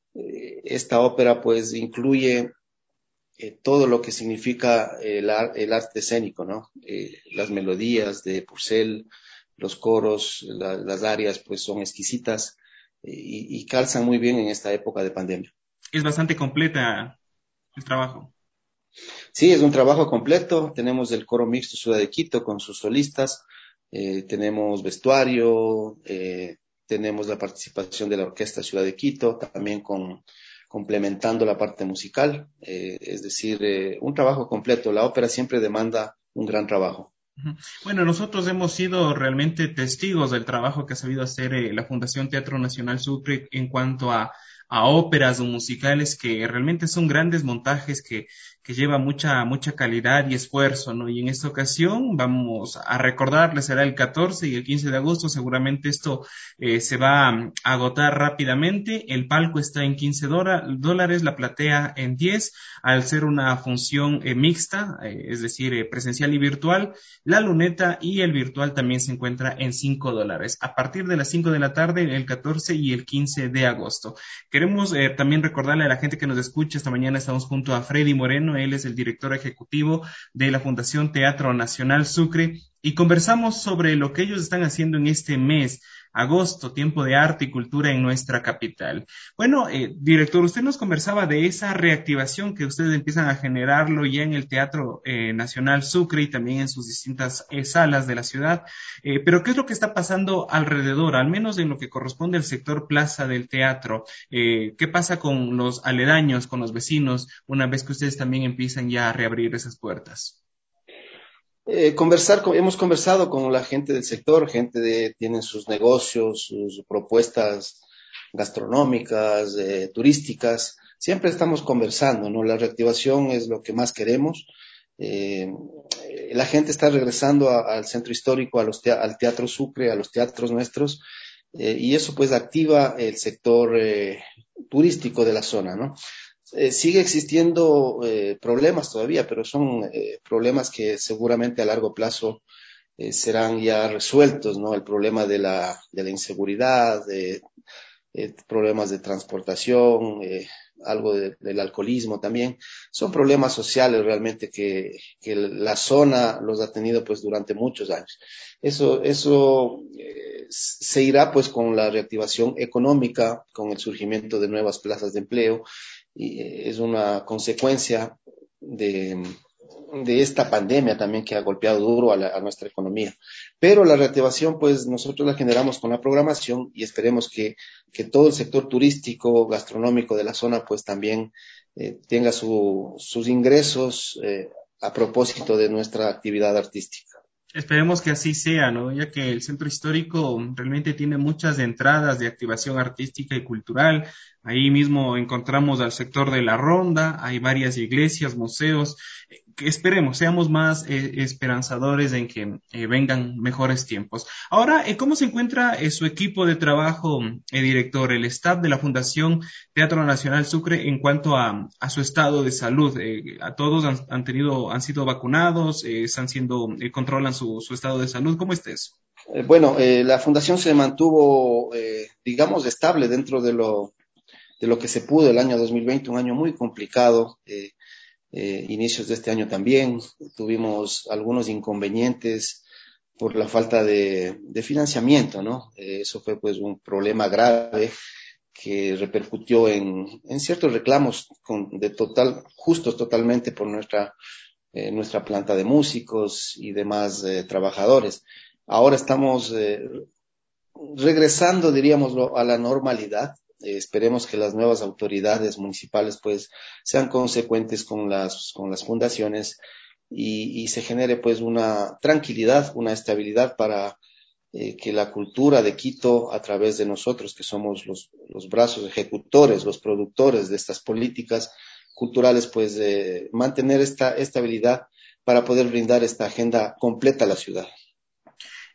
esta ópera pues incluye todo lo que significa el arte escénico, ¿no? Las melodías de Purcell, los coros, las arias pues son exquisitas y calzan muy bien en esta época de pandemia. Es bastante completa el trabajo. Sí, es un trabajo completo. Tenemos el coro mixto Ciudad de Quito con sus solistas, tenemos vestuario, tenemos la participación de la Orquesta Ciudad de Quito, también complementando la parte musical, es decir, un trabajo completo. La ópera siempre demanda un gran trabajo. Bueno, nosotros hemos sido realmente testigos del trabajo que ha sabido hacer la Fundación Teatro Nacional Sucre en cuanto a óperas o musicales que realmente son grandes montajes que lleva mucha calidad y esfuerzo, ¿no? Y en esta ocasión vamos a recordarles, será el 14 y el 15 de agosto, seguramente esto se va a agotar rápidamente. El palco está en $15, la platea en 10, al ser una función mixta, es decir, presencial y virtual. La luneta y el virtual también se encuentra en $5, a partir de las 5 de la tarde, el 14 y el 15 de agosto. Queremos también recordarle a la gente que nos escucha, esta mañana estamos junto a Freddy Moreno, él es el director ejecutivo de la Fundación Teatro Nacional Sucre, y conversamos sobre lo que ellos están haciendo en este mes, agosto, tiempo de arte y cultura en nuestra capital. Bueno, director, usted nos conversaba de esa reactivación que ustedes empiezan a generarlo ya en el Teatro Nacional Sucre y también en sus distintas salas de la ciudad, pero ¿qué es lo que está pasando alrededor, al menos en lo que corresponde al sector plaza del teatro? ¿Qué pasa con los aledaños, con los vecinos, una vez que ustedes también empiezan ya a reabrir esas puertas? Hemos conversado con la gente del sector, tienen sus negocios, sus propuestas gastronómicas, turísticas, siempre estamos conversando, ¿no? La reactivación es lo que más queremos. La gente está regresando al centro histórico, al Teatro Sucre, a los teatros nuestros, y eso pues activa el sector turístico de la zona, ¿no? Sigue existiendo problemas todavía, pero son problemas que seguramente a largo plazo serán ya resueltos, ¿no? El problema de la inseguridad, problemas de transportación, algo del alcoholismo también. Son problemas sociales realmente que la zona los ha tenido pues durante muchos años. Eso se irá pues con la reactivación económica, con el surgimiento de nuevas plazas de empleo, y es una consecuencia de esta pandemia también que ha golpeado duro a nuestra economía. Pero la reactivación, pues nosotros la generamos con la programación y esperemos que todo el sector turístico, gastronómico de la zona, pues también tenga sus ingresos a propósito de nuestra actividad artística. Esperemos que así sea, ¿no? Ya que el centro histórico realmente tiene muchas entradas de activación artística y cultural. Ahí mismo encontramos al sector de la Ronda, hay varias iglesias, museos. Que esperemos, seamos más esperanzadores en que vengan mejores tiempos. Ahora, ¿cómo se encuentra su equipo de trabajo, director, el staff de la Fundación Teatro Nacional Sucre en cuanto a su estado de salud? ¿A todos han sido vacunados? ¿Controlan su estado de salud? ¿Cómo está eso? Bueno, la fundación se mantuvo, digamos, estable dentro de lo que se pudo el año 2020, un año muy complicado. Inicios de este año también tuvimos algunos inconvenientes por la falta de financiamiento, ¿no? Eso fue pues un problema grave que repercutió en ciertos reclamos justos totalmente por nuestra planta de músicos y demás trabajadores. Ahora estamos regresando, diríamos, a la normalidad. Esperemos que las nuevas autoridades municipales pues sean consecuentes con las fundaciones y se genere pues una tranquilidad, una estabilidad para que la cultura de Quito, a través de nosotros que somos los brazos ejecutores, los productores de estas políticas culturales, pues mantener esta estabilidad para poder brindar esta agenda completa a la ciudad.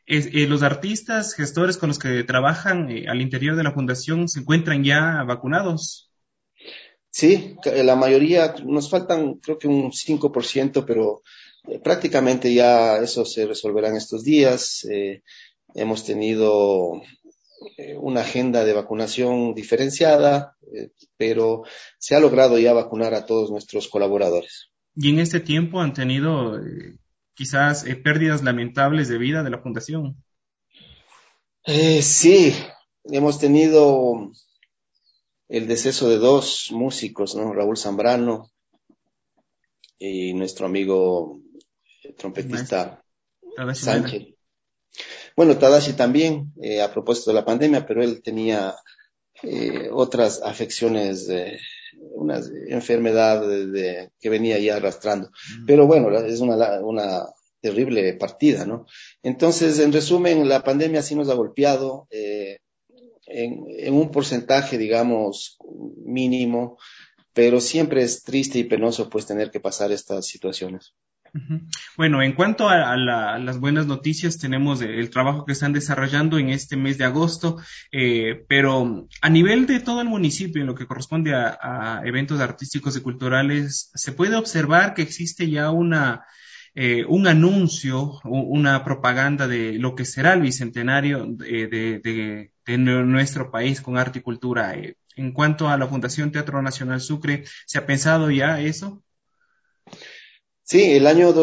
¿Los artistas, gestores con los que trabajan al interior de la fundación se encuentran ya vacunados? Sí, la mayoría, nos faltan creo que un 5%, pero prácticamente ya eso se resolverá en estos días. Hemos tenido una agenda de vacunación diferenciada, pero se ha logrado ya vacunar a todos nuestros colaboradores. ¿Y en este tiempo han tenido quizás pérdidas lamentables de vida de la fundación? Sí, hemos tenido el deceso de 2 músicos, ¿no? Raúl Zambrano y nuestro amigo trompetista Sánchez. Bueno, Tadashi también, a propósito de la pandemia, pero él tenía otras afecciones, una enfermedad que venía ya arrastrando. Pero bueno, es una terrible partida, ¿no? Entonces, en resumen, la pandemia sí nos ha golpeado en un porcentaje, digamos, mínimo, pero siempre es triste y penoso pues tener que pasar estas situaciones. Bueno, en cuanto a las buenas noticias, tenemos el trabajo que están desarrollando en este mes de agosto, pero a nivel de todo el municipio, en lo que corresponde a eventos artísticos y culturales, se puede observar que existe ya un anuncio, una propaganda de lo que será el bicentenario de nuestro país con arte y cultura. En cuanto a la Fundación Teatro Nacional Sucre, ¿se ha pensado ya eso? Sí, el año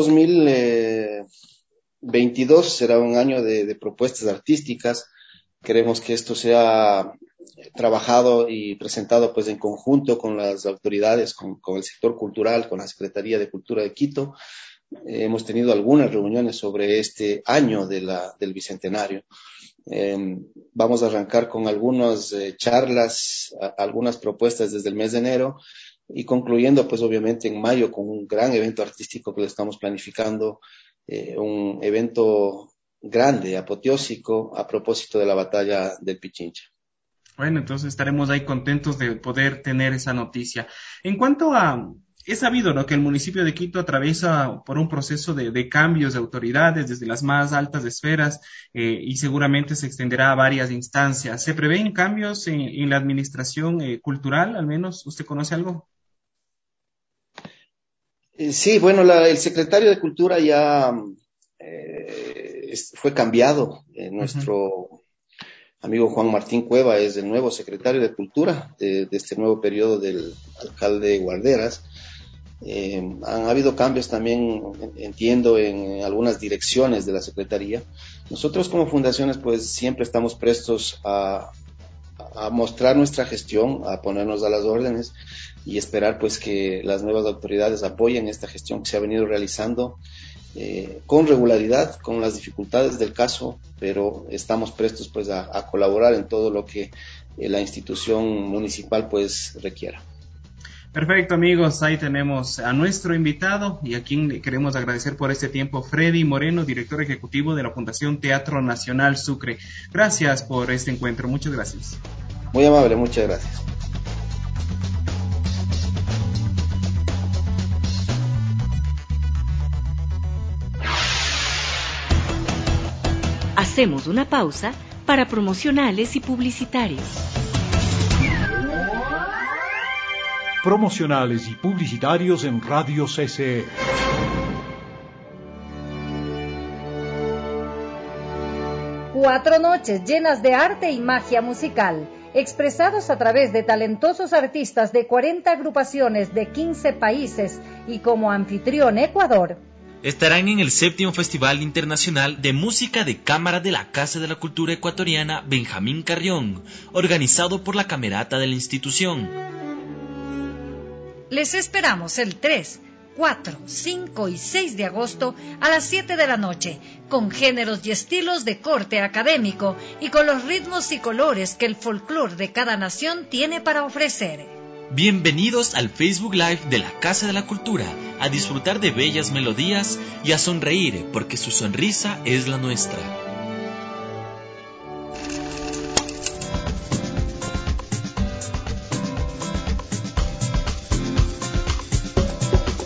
2022 será un año de propuestas artísticas. Queremos que esto sea trabajado y presentado pues en conjunto con las autoridades, con el sector cultural, con la Secretaría de Cultura de Quito. Hemos tenido algunas reuniones sobre este año del Bicentenario. Vamos a arrancar con algunas charlas, algunas propuestas desde el mes de enero y concluyendo pues obviamente en mayo con un gran evento artístico que lo estamos planificando, un evento grande, apoteósico, a propósito de la batalla del Pichincha. Bueno, entonces estaremos ahí contentos de poder tener esa noticia. En cuanto a... Es sabido, ¿no?, que el municipio de Quito atraviesa por un proceso de cambios de autoridades desde las más altas esferas y seguramente se extenderá a varias instancias. ¿Se prevén cambios en la administración cultural? Al menos, ¿usted conoce algo? Sí, bueno, el secretario de Cultura ya fue cambiado. Nuestro amigo Juan Martín Cueva es el nuevo secretario de Cultura de este nuevo periodo del alcalde Guarderas. Han habido cambios también, entiendo, en algunas direcciones de la Secretaría. Nosotros como fundaciones pues siempre estamos prestos a mostrar nuestra gestión, a ponernos a las órdenes y esperar pues que las nuevas autoridades apoyen esta gestión que se ha venido realizando con regularidad, con las dificultades del caso, pero estamos prestos pues a colaborar en todo lo que la institución municipal pues requiera. Perfecto, amigos, ahí tenemos a nuestro invitado y a quien le queremos agradecer por este tiempo, Freddy Moreno, director ejecutivo de la Fundación Teatro Nacional Sucre. Gracias por este encuentro, muchas gracias. Muy amable, muchas gracias. Hacemos una pausa para promocionales y publicitarios. Promocionales y publicitarios en Radio CCE. Cuatro noches llenas de arte y magia musical, expresados a través de talentosos artistas de 40 agrupaciones de 15 países y como anfitrión Ecuador. Estarán en el 7º Festival Internacional de Música de Cámara de la Casa de la Cultura Ecuatoriana Benjamín Carrión, organizado por la Camerata de la institución. Les esperamos el 3, 4, 5 y 6 de agosto a las 7 de la noche, con géneros y estilos de corte académico y con los ritmos y colores que el folclore de cada nación tiene para ofrecer. Bienvenidos al Facebook Live de la Casa de la Cultura, a disfrutar de bellas melodías y a sonreír, porque su sonrisa es la nuestra.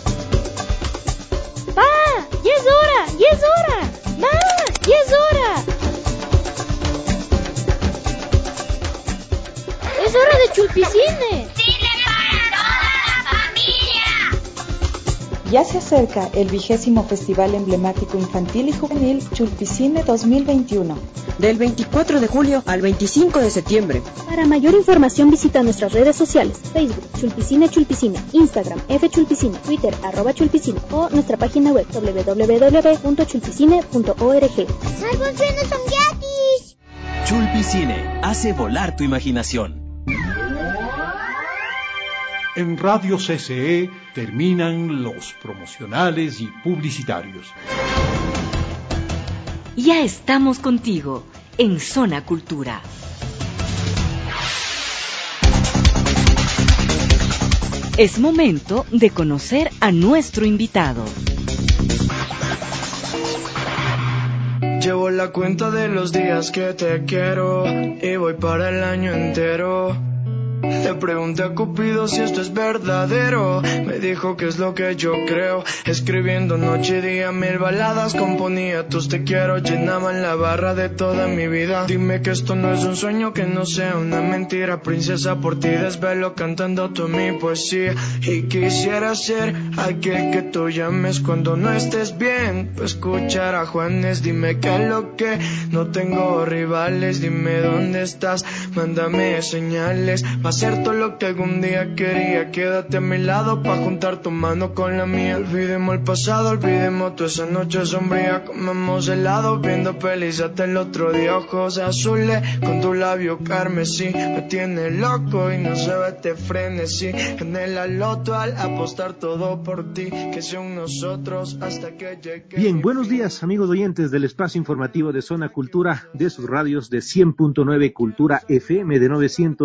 ¡Ya es hora! ¡Ma! ¡Ya es hora! de Chulpicine! ¡Cine para toda la familia! Ya se acerca el 20º Festival Emblemático Infantil y Juvenil Chulpicine 2021. Del 24 de julio al 25 de septiembre. Para mayor información visita nuestras redes sociales, Facebook, Chulpicine, Instagram, Chulpicine, Twitter, @Chulpicine o nuestra página web www.chulpicine.org. ¡Salvos frenos son gratis! Chulpicine hace volar tu imaginación. En Radio CCE terminan los promocionales y publicitarios. Ya estamos contigo en Zona Cultura. Es momento de conocer a nuestro invitado. Llevo la cuenta de los días que te quiero y voy para el año entero. Le pregunté a Cupido si esto es verdadero. Me dijo que es lo que yo creo. Escribiendo noche y día 1000 baladas. Componía tus te quiero, llenaban la barra de toda mi vida. Dime que esto no es un sueño, que no sea una mentira. Princesa, por ti desvelo cantando tu mi poesía. Y quisiera ser aquel que tú llames cuando no estés bien. Pues escuchar a Juanes, dime qué es lo que. No tengo rivales, dime dónde estás. Mándame señales. Va a ser todo lo que algún día quería. Quédate a mi lado pa' juntar tu mano con la mía. Olvidemos el pasado, olvidemos toda esa noche sombría. Comemos helado viendo pelis hasta el otro día. Ojos azules con tu labio carmesí. Me tiene loco y no se ve este frenesí. Gané la loto al apostar todo por ti. Que son nosotros hasta que llegue. Bien, buenos días amigos oyentes del espacio informativo de Zona Cultura, de sus radios de 100.9 Cultura FM, de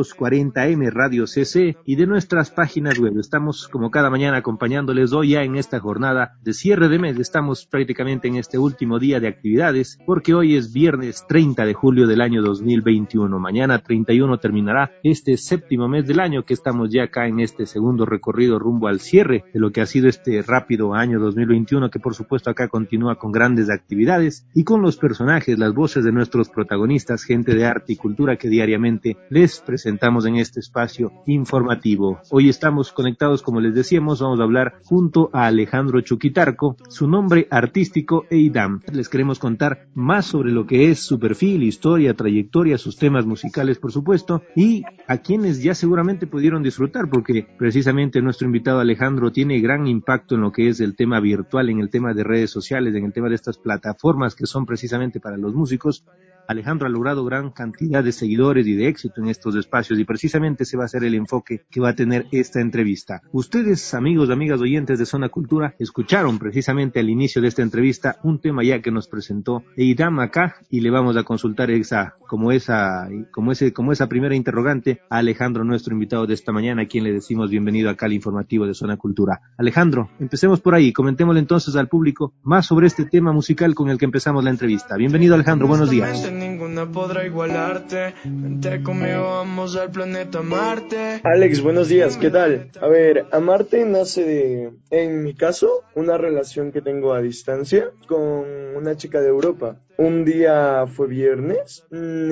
940M Radio CC y de nuestras páginas web. Estamos como cada mañana acompañándoles hoy ya en esta jornada de cierre de mes. Estamos prácticamente en este último día de actividades porque hoy es viernes 30 de julio del año 2021. Mañana 31 terminará este séptimo mes del año, que estamos ya acá en este segundo recorrido rumbo al cierre de lo que ha sido este rápido año 2021, que por supuesto acá continúa con grandes actividades y con los personajes, las voces de nuestros protagonistas, gente de arte y cultura que diariamente les presentamos en este espacio informativo. Hoy estamos conectados, como les decíamos, vamos a hablar junto a Alejandro Chuquitarco, su nombre artístico Eidam. Les queremos contar más sobre lo que es su perfil, historia, trayectoria, sus temas musicales, por supuesto, y a quienes ya seguramente pudieron disfrutar, porque precisamente nuestro invitado Alejandro tiene gran impacto en lo que es el tema virtual, en el tema de redes sociales, en el tema de estas plataformas que son precisamente para los músicos. Alejandro ha logrado gran cantidad de seguidores y de éxito en estos espacios y precisamente ese va a ser el enfoque que va a tener esta entrevista. Ustedes, amigos, amigas oyentes de Zona Cultura, escucharon precisamente al inicio de esta entrevista un tema ya que nos presentó Eidam acá y le vamos a consultar como esa primera interrogante a Alejandro, nuestro invitado de esta mañana, a quien le decimos bienvenido acá al informativo de Zona Cultura. Alejandro, empecemos por ahí, comentémosle entonces al público más sobre este tema musical con el que empezamos la entrevista. Bienvenido Alejandro, buenos días. Ninguna podrá igualarte. Vente conmigo, vamos al planeta Marte. Alex, buenos días, ¿qué tal? A ver, amarte nace de, en mi caso, una relación que tengo a distancia con una chica de Europa. Un día fue viernes,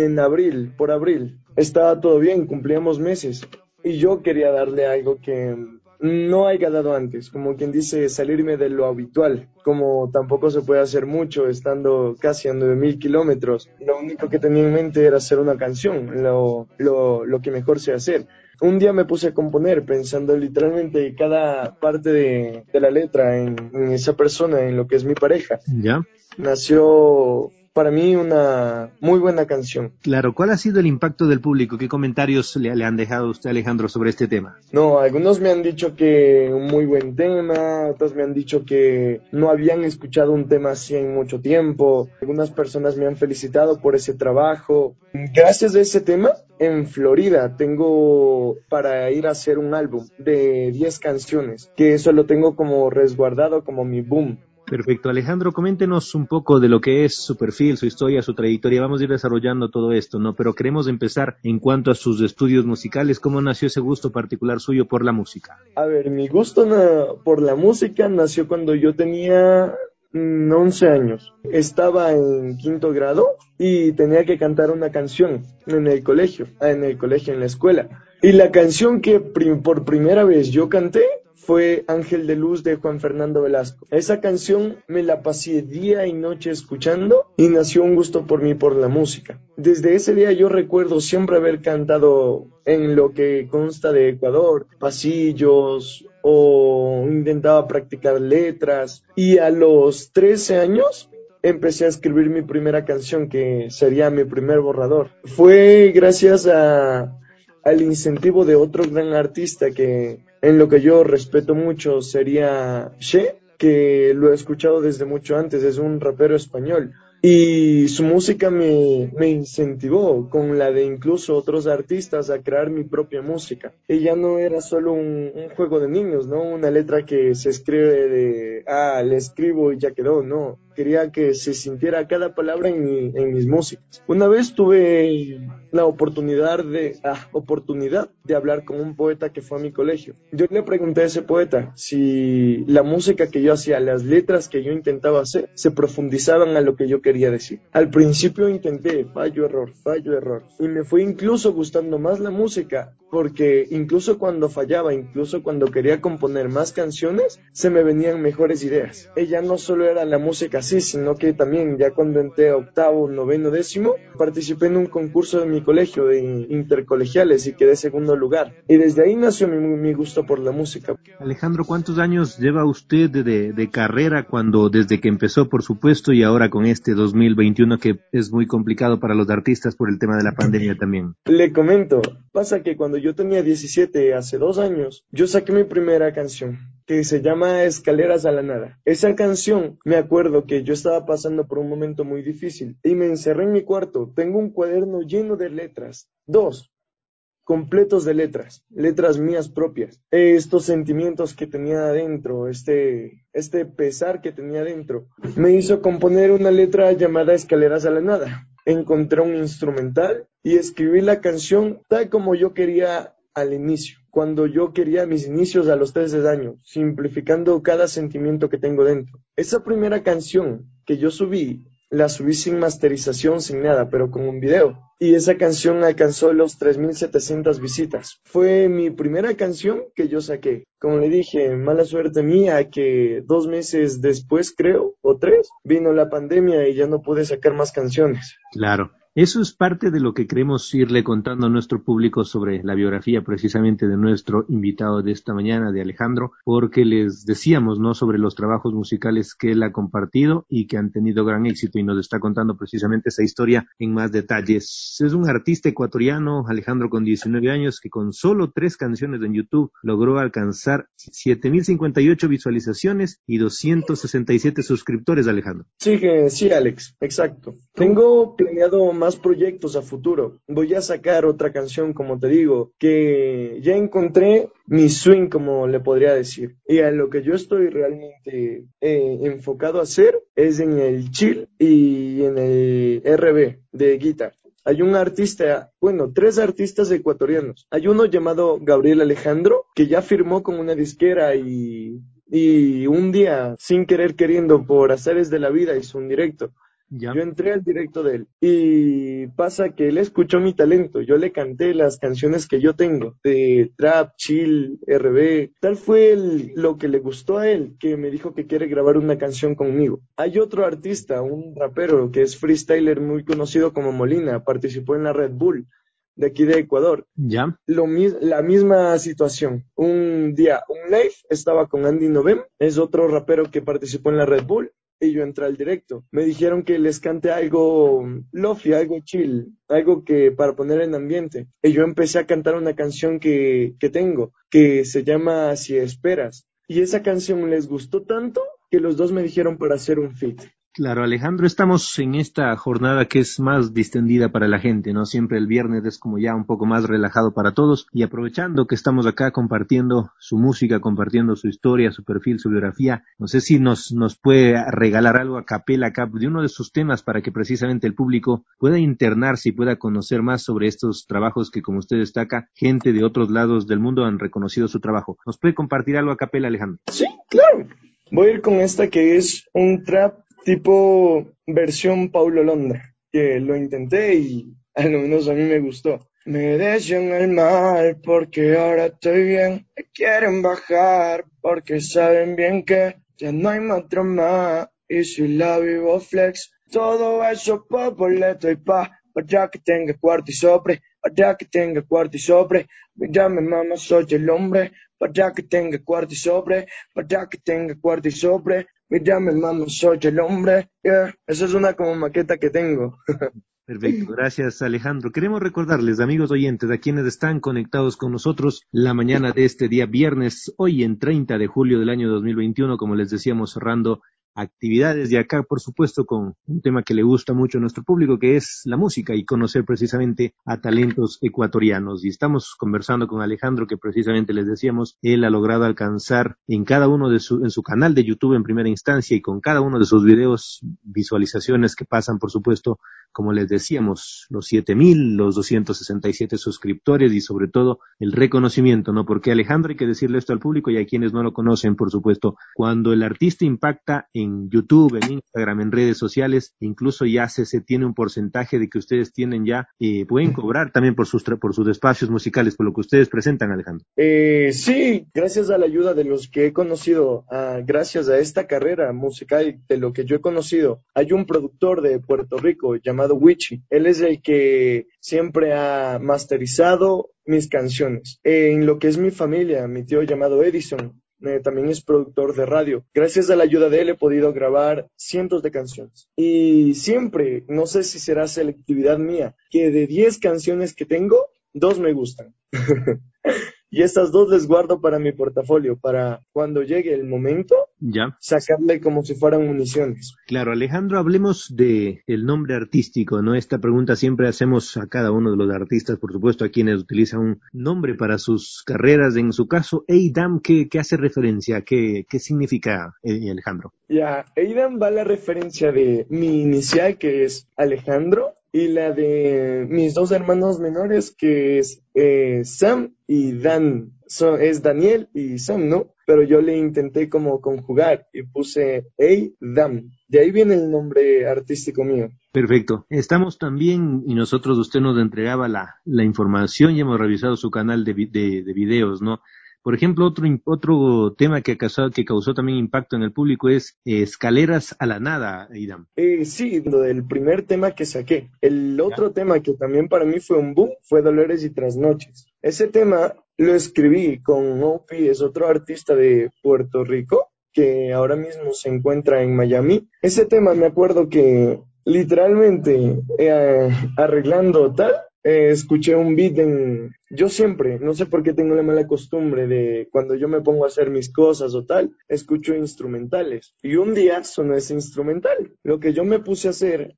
por abril. Estaba todo bien, cumplíamos meses. Y yo quería darle algo que no haya dado antes, como quien dice, salirme de lo habitual, como tampoco se puede hacer mucho estando casi a 9.000 kilómetros. Lo único que tenía en mente era hacer una canción, lo que mejor sé hacer. Un día me puse a componer pensando literalmente cada parte de la letra en esa persona, en lo que es mi pareja. ¿Ya? Nació para mí una muy buena canción. Claro, ¿cuál ha sido el impacto del público? ¿Qué comentarios le han dejado a usted, Alejandro, sobre este tema? No, algunos me han dicho que un muy buen tema, otros me han dicho que no habían escuchado un tema así en mucho tiempo, algunas personas me han felicitado por ese trabajo. Gracias a ese tema, en Florida tengo para ir a hacer un álbum de 10 canciones, que eso lo tengo como resguardado como mi boom. Perfecto. Alejandro, coméntenos un poco de lo que es su perfil, su historia, su trayectoria. Vamos a ir desarrollando todo esto, ¿no? Pero queremos empezar en cuanto a sus estudios musicales. ¿Cómo nació ese gusto particular suyo por la música? A ver, mi gusto por la música nació cuando yo tenía 11 años. Estaba en 5º grado y tenía que cantar una canción en el colegio, en la escuela. Y la canción que por primera vez yo canté fue Ángel de Luz de Juan Fernando Velasco. Esa canción me la pasé día y noche escuchando y nació un gusto por mí por la música. Desde ese día yo recuerdo siempre haber cantado en lo que consta de Ecuador, pasillos o intentaba practicar letras, y a los 13 años empecé a escribir mi primera canción, que sería mi primer borrador. Fue gracias al incentivo de otro gran artista que en lo que yo respeto mucho sería She, que lo he escuchado desde mucho antes, es un rapero español. Y su música me incentivó, con la de incluso otros artistas, a crear mi propia música. Y ya no era solo un juego de niños, ¿no? Una letra que se escribe le escribo y ya quedó, no. Quería que se sintiera cada palabra en mis músicas. Una vez tuve la oportunidad de hablar con un poeta que fue a mi colegio. Yo le pregunté a ese poeta si la música que yo hacía, las letras que yo intentaba hacer, se profundizaban a lo que yo quería decir. Al principio intenté, fallo, error. Y me fue incluso gustando más la música, porque incluso cuando fallaba, incluso cuando quería componer más canciones, se me venían mejores ideas. Ella no solo era la música así, sino que también ya cuando entré a octavo, noveno, décimo, participé en un concurso de mi colegio de intercolegiales y quedé segundo lugar. Y desde ahí nació mi gusto por la música. Alejandro, ¿cuántos años lleva usted de carrera desde que empezó, por supuesto, y ahora con este 2021 que es muy complicado para los artistas por el tema de la pandemia también? Le comento, pasa que cuando yo tenía 17, hace 2 años, yo saqué mi primera canción, que se llama Escaleras a la Nada. Esa canción, me acuerdo que yo estaba pasando por un momento muy difícil y me encerré en mi cuarto. Tengo un cuaderno lleno de letras, 2 completos de letras mías propias. Estos sentimientos que tenía adentro, este pesar que tenía adentro, me hizo componer una letra llamada Escaleras a la Nada. Encontré un instrumental y escribí la canción tal como yo quería al inicio, cuando yo quería mis inicios a los 13 años, simplificando cada sentimiento que tengo dentro. Esa primera canción que yo subí, la subí sin masterización, sin nada, pero con un video. Y esa canción alcanzó los 3,700 visitas. Fue mi primera canción que yo saqué. Como le dije, mala suerte mía que 2 meses después, creo, o 3, vino la pandemia y ya no pude sacar más canciones. Claro. Eso es parte de lo que queremos irle contando a nuestro público sobre la biografía precisamente de nuestro invitado de esta mañana, de Alejandro, porque les decíamos, ¿no?, sobre los trabajos musicales que él ha compartido y que han tenido gran éxito, y nos está contando precisamente esa historia en más detalles. Es un artista ecuatoriano, Alejandro, con 19 años, que con solo 3 canciones en YouTube logró alcanzar 7,058 visualizaciones y 267 suscriptores, Alejandro. Sí, Alex, exacto. Tengo planeado más proyectos a futuro. Voy a sacar otra canción, como te digo, que ya encontré mi swing, como le podría decir. Y a lo que yo estoy realmente enfocado a hacer es en el chill y en el RB de guitarra. Hay un artista, 3 artistas ecuatorianos. Hay uno llamado Gabriel Alejandro, que ya firmó con una disquera y un día, sin querer queriendo, por azares de la vida, hizo un directo. Ya. Yo entré al directo de él y pasa que él escuchó mi talento. Yo le canté las canciones que yo tengo de trap, chill, RB. Tal fue lo que le gustó a él, que me dijo que quiere grabar una canción conmigo. Hay otro artista, un rapero que es freestyler muy conocido como Molina, participó en la Red Bull de aquí de Ecuador. Ya. La misma situación. Un día, un live, estaba con Andy Novem, es otro rapero que participó en la Red Bull. Y yo entré al directo. Me dijeron que les cante algo lofi, algo chill, algo que para poner en ambiente. Y yo empecé a cantar una canción que tengo, que se llama Si Esperas. Y esa canción les gustó tanto que los dos me dijeron para hacer un feat. Claro, Alejandro, estamos en esta jornada que es más distendida para la gente, ¿no? Siempre el viernes es como ya un poco más relajado para todos, y aprovechando que estamos acá compartiendo su música, compartiendo su historia, su perfil, su biografía, no sé si nos puede regalar algo a capela acá de uno de sus temas para que precisamente el público pueda internarse y pueda conocer más sobre estos trabajos que, como usted destaca, gente de otros lados del mundo han reconocido su trabajo. ¿Nos puede compartir algo a capela, Alejandro? Sí, claro. Voy a ir con esta que es un trap tipo versión Paulo Londra, que lo intenté y al menos a mí me gustó. Me decían el mal porque ahora estoy bien. Me quieren bajar porque saben bien que ya no hay más drama. Y si la vivo flex, todo eso pa' boleto y para que tenga cuarto y sobre, para que tenga cuarto y sobre. Mírame mamá, soy el hombre, para que tenga cuarto y sobre, para que tenga cuarto y sobre. Mírame mamá, soy el hombre. Yeah. Esa es una como maqueta que tengo. Perfecto, gracias Alejandro. Queremos recordarles, amigos oyentes, a quienes están conectados con nosotros la mañana de este día viernes, hoy en 30 de julio del año 2021, como les decíamos, cerrando actividades de acá, por supuesto, con un tema que le gusta mucho a nuestro público, que es la música y conocer precisamente a talentos ecuatorianos. Y estamos conversando con Alejandro, que precisamente les decíamos, él ha logrado alcanzar en cada uno en su canal de YouTube en primera instancia y con cada uno de sus videos visualizaciones que pasan, por supuesto, como les decíamos, los 7,000, los 267 suscriptores y sobre todo el reconocimiento, ¿no? Porque Alejandro, hay que decirle esto al público y a quienes no lo conocen, por supuesto, cuando el artista impacta en YouTube, en Instagram, en redes sociales, incluso ya se tiene un porcentaje de que ustedes tienen ya, pueden cobrar también por sus espacios musicales, por lo que ustedes presentan, Alejandro. Sí, gracias a la ayuda de los que he conocido, gracias a esta carrera musical, de lo que yo he conocido, hay un productor de Puerto Rico llamado Wichi. Él es el que siempre ha masterizado mis canciones. En lo que es mi familia, mi tío llamado Edison, también es productor de radio. Gracias a la ayuda de él he podido grabar cientos de canciones. Y siempre, no sé si será selectividad mía, que de 10 canciones que tengo, 2 me gustan. Y estas 2 les guardo para mi portafolio, para cuando llegue el momento, ya sacarle como si fueran municiones. Claro, Alejandro, hablemos de el nombre artístico, ¿no? Esta pregunta siempre hacemos a cada uno de los artistas, por supuesto, a quienes utilizan un nombre para sus carreras. En su caso, Eidam, ¿qué hace referencia? ¿Qué significa, Alejandro? Ya, Eidam va a la referencia de mi inicial, que es Alejandro, y la de mis 2 hermanos menores, que es Sam y Dan. Es Daniel y Sam, ¿no? Pero yo le intenté como conjugar y puse Eidam. De ahí viene el nombre artístico mío. Perfecto. Estamos también, y usted nos entregaba la información y hemos revisado su canal de videos, ¿no? Por ejemplo, otro tema que causó también impacto en el público es Escaleras a la Nada, Eidam. Sí, lo del primer tema que saqué. El otro tema que también para mí fue un boom fue Dolores y Trasnoches. Ese tema lo escribí con Opie, es otro artista de Puerto Rico que ahora mismo se encuentra en Miami. Ese tema me acuerdo que literalmente arreglando tal, escuché un beat yo siempre, no sé por qué tengo la mala costumbre de cuando yo me pongo a hacer mis cosas o tal, escucho instrumentales. Y un día sonó ese instrumental. Lo que yo me puse a hacer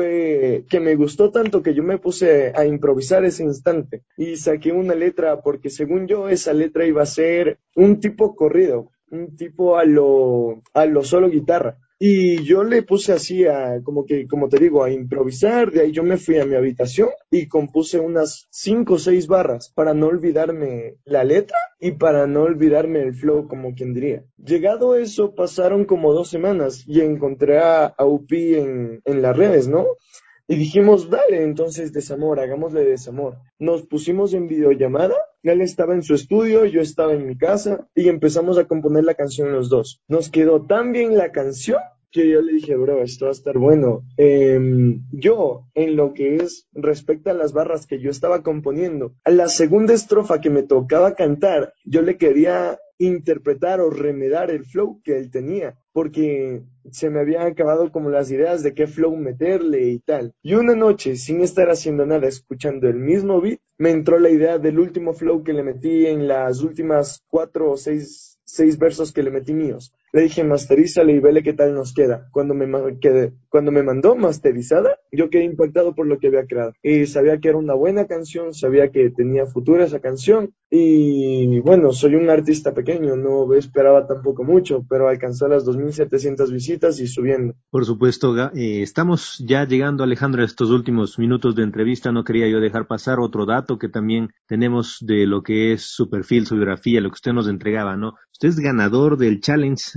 fue que me gustó tanto que yo me puse a improvisar ese instante y saqué una letra porque según yo esa letra iba a ser un tipo corrido, un tipo a lo solo guitarra. Y yo le puse así como te digo, a improvisar. De ahí yo me fui a mi habitación y compuse unas 5 o 6 barras para no olvidarme la letra y para no olvidarme el flow, como quien diría. Llegado eso, pasaron como 2 semanas y encontré a Upi en las redes, ¿no? Y dijimos, dale, entonces Desamor, hagámosle Desamor. Nos pusimos en videollamada, él estaba en su estudio, yo estaba en mi casa y empezamos a componer la canción los 2. Nos quedó tan bien la canción que yo le dije, bro, esto va a estar bueno. Yo, en lo que es respecto a las barras que yo estaba componiendo, a la segunda estrofa que me tocaba cantar, yo le quería interpretar o remedar el flow que él tenía, porque se me habían acabado como las ideas de qué flow meterle y tal. Y una noche, sin estar haciendo nada, escuchando el mismo beat, me entró la idea del último flow que le metí en las últimas 4 o 6 versos que le metí míos. Le dije, masterízale y vele qué tal nos queda. Cuando me mandó masterizada, yo quedé impactado por lo que había creado. Y sabía que era una buena canción, sabía que tenía futuro esa canción. Y bueno, soy un artista pequeño, no esperaba tampoco mucho, pero alcanzó las 2,700 visitas y subiendo. Por supuesto, estamos ya llegando, Alejandro, a estos últimos minutos de entrevista. No quería yo dejar pasar otro dato que también tenemos de lo que es su perfil, su biografía, lo que usted nos entregaba, ¿no? Usted es ganador del challenge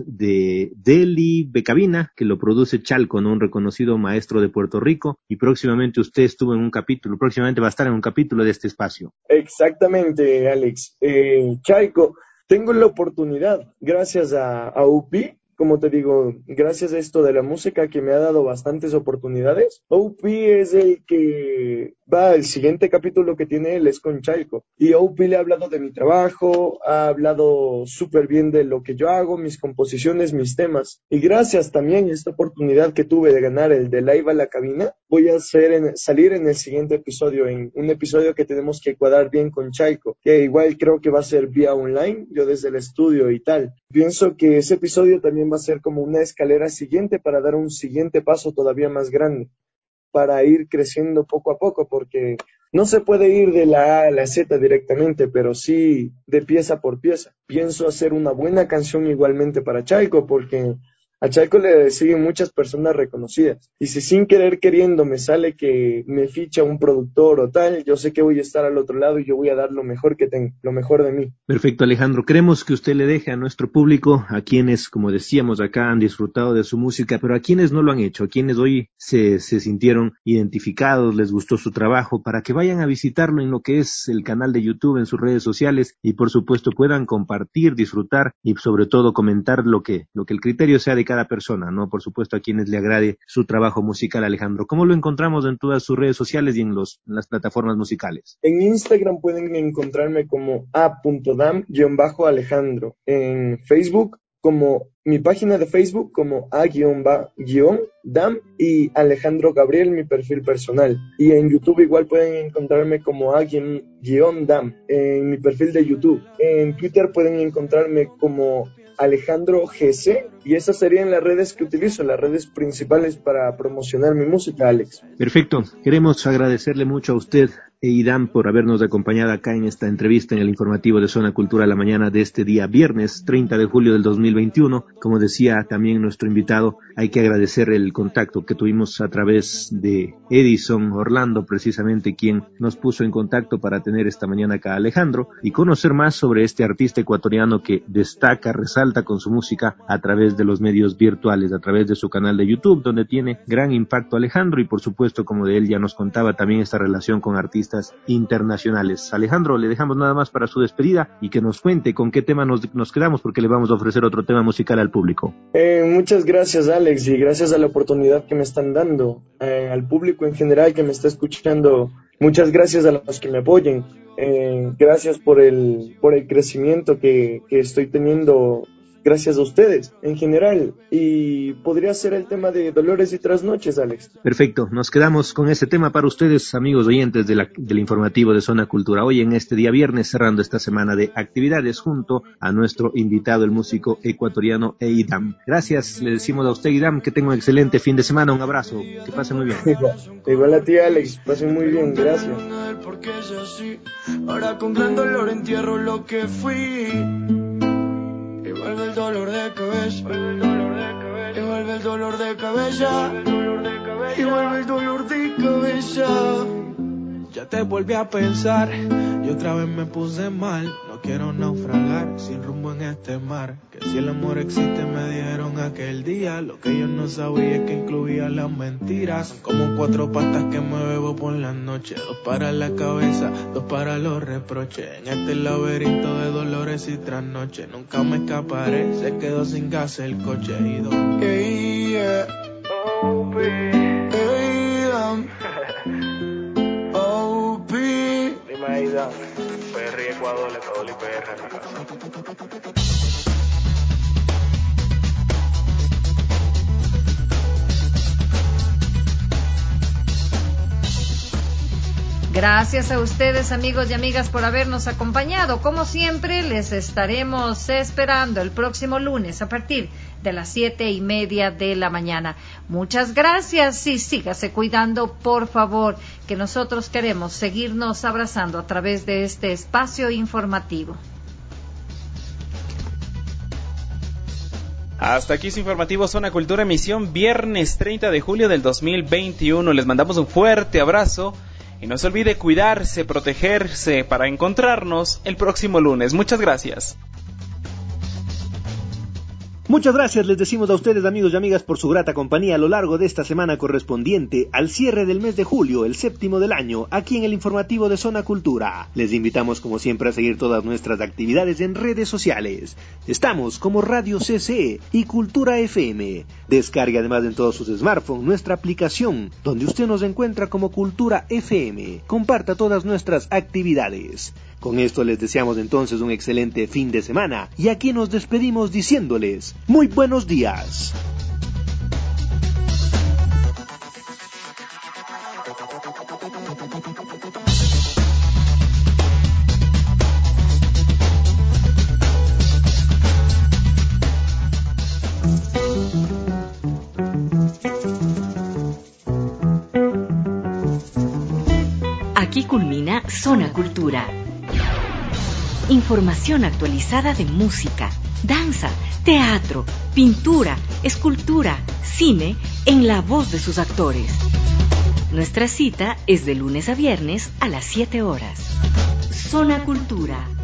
de Deli Becavina, que lo produce Chalco, ¿no? Un reconocido maestro de Puerto Rico, y próximamente usted estuvo en un capítulo, próximamente va a estar en un capítulo de este espacio. Exactamente, Alex. Chalco, tengo la oportunidad, gracias a UPI, como te digo, gracias a esto de la música que me ha dado bastantes oportunidades. OP es el que va, el siguiente capítulo que tiene él es con Chalco. Y OP le ha hablado de mi trabajo, ha hablado súper bien de lo que yo hago, mis composiciones, mis temas. Y gracias también a esta oportunidad que tuve de ganar el de Live a la Cabina, voy a salir en el siguiente episodio, en un episodio que tenemos que cuadrar bien con Chalco, que igual creo que va a ser vía online, yo desde el estudio y tal. Pienso que ese episodio también va a ser como una escalera siguiente para dar un siguiente paso todavía más grande, para ir creciendo poco a poco, porque no se puede ir de la A a la Z directamente, pero sí de pieza por pieza. Pienso hacer una buena canción igualmente para Chalco, porque a Chalco le siguen muchas personas reconocidas. Y si sin querer queriendo me sale que me ficha un productor o tal, yo sé que voy a estar al otro lado y yo voy a dar lo mejor que tengo, lo mejor de mí. Perfecto, Alejandro. Queremos que usted le deje a nuestro público, a quienes, como decíamos acá, han disfrutado de su música, pero a quienes no lo han hecho, a quienes hoy se sintieron identificados, les gustó su trabajo, para que vayan a visitarlo en lo que es el canal de YouTube, en sus redes sociales, y por supuesto puedan compartir, disfrutar y sobre todo comentar lo que el criterio sea de cada persona, ¿no? Por supuesto a quienes le agrade su trabajo musical, Alejandro. ¿Cómo lo encontramos en todas sus redes sociales y en las plataformas musicales? En Instagram pueden encontrarme como a.dam_Alejandro. En Facebook, como mi página de Facebook, como a_dam y Alejandro Gabriel, mi perfil personal. Y en YouTube igual pueden encontrarme como a_dam en mi perfil de YouTube. En Twitter pueden encontrarme como Alejandro GC, y esas serían las redes que utilizo, las redes principales para promocionar mi música, Alex. Perfecto. Queremos agradecerle mucho a usted, Idam, por habernos acompañado acá en esta entrevista en el informativo de Zona Cultura la mañana de este día viernes 30 de julio del 2021. Como decía también nuestro invitado, hay que agradecer el contacto que tuvimos a través de Edison Orlando, precisamente quien nos puso en contacto para tener esta mañana acá a Alejandro y conocer más sobre este artista ecuatoriano que destaca, resalta con su música a través de los medios virtuales, a través de su canal de YouTube, donde tiene gran impacto Alejandro y por supuesto, como de él ya nos contaba, también esta relación con artistas internacionales. Alejandro, le dejamos nada más para su despedida y que nos cuente con qué tema nos quedamos, porque le vamos a ofrecer otro tema musical al público. Muchas gracias, Alex, y gracias a la oportunidad que me están dando, al público en general que me está escuchando. Muchas gracias a los que me apoyen. Gracias por el crecimiento que estoy teniendo. Gracias a ustedes, en general. Y podría ser el tema de Dolores y Trasnoches, Alex. Perfecto, nos quedamos con ese tema para ustedes, amigos oyentes del informativo de Zona Cultura. Hoy en este día viernes, cerrando esta semana de actividades junto a nuestro invitado, el músico ecuatoriano Idam. Gracias, le decimos a usted, Idam, que tenga un excelente fin de semana. Un abrazo, que pase muy bien. Igual a ti, Alex, pasen muy bien, gracias. Porque es así, ahora con gran dolor entierro lo que fui. Y vuelve el dolor de cabeza, y vuelve el dolor de cabeza, y vuelve el dolor de cabeza. Ya te volví a pensar y otra vez me puse mal. No quiero naufragar sin rumbo en este mar. Que si el amor existe me dijeron aquel día. Lo que yo no sabía es que incluía las mentiras. Son como 4 pastas que me bebo por la noche. 2 para la cabeza, 2 para los reproches. En este laberinto de dolores y trasnoches nunca me escaparé, se quedó sin gas el coche. Y PR Ecuador, Ecuador y PR en la casa. Gracias a ustedes, amigos y amigas, por habernos acompañado. Como siempre, les estaremos esperando el próximo lunes a partir de las 7:30 de la mañana. Muchas gracias y sígase cuidando, por favor, que nosotros queremos seguirnos abrazando a través de este espacio informativo. Hasta aquí su informativo Zona Cultura, emisión viernes 30 de julio del 2021. Les mandamos un fuerte abrazo. Y no se olvide cuidarse, protegerse para encontrarnos el próximo lunes. Muchas gracias. Muchas gracias les decimos a ustedes, amigos y amigas, por su grata compañía a lo largo de esta semana correspondiente al cierre del mes de julio, el séptimo del año, aquí en el informativo de Zona Cultura. Les invitamos como siempre a seguir todas nuestras actividades en redes sociales. Estamos como Radio CCE y Cultura FM. Descargue además en todos sus smartphones nuestra aplicación, donde usted nos encuentra como Cultura FM. Comparta todas nuestras actividades. Con esto les deseamos entonces un excelente fin de semana y aquí nos despedimos diciéndoles muy buenos días. Aquí culmina Zona Cultura. Información actualizada de música, danza, teatro, pintura, escultura, cine, en la voz de sus actores. Nuestra cita es de lunes a viernes a las 7 horas. Zona Cultura.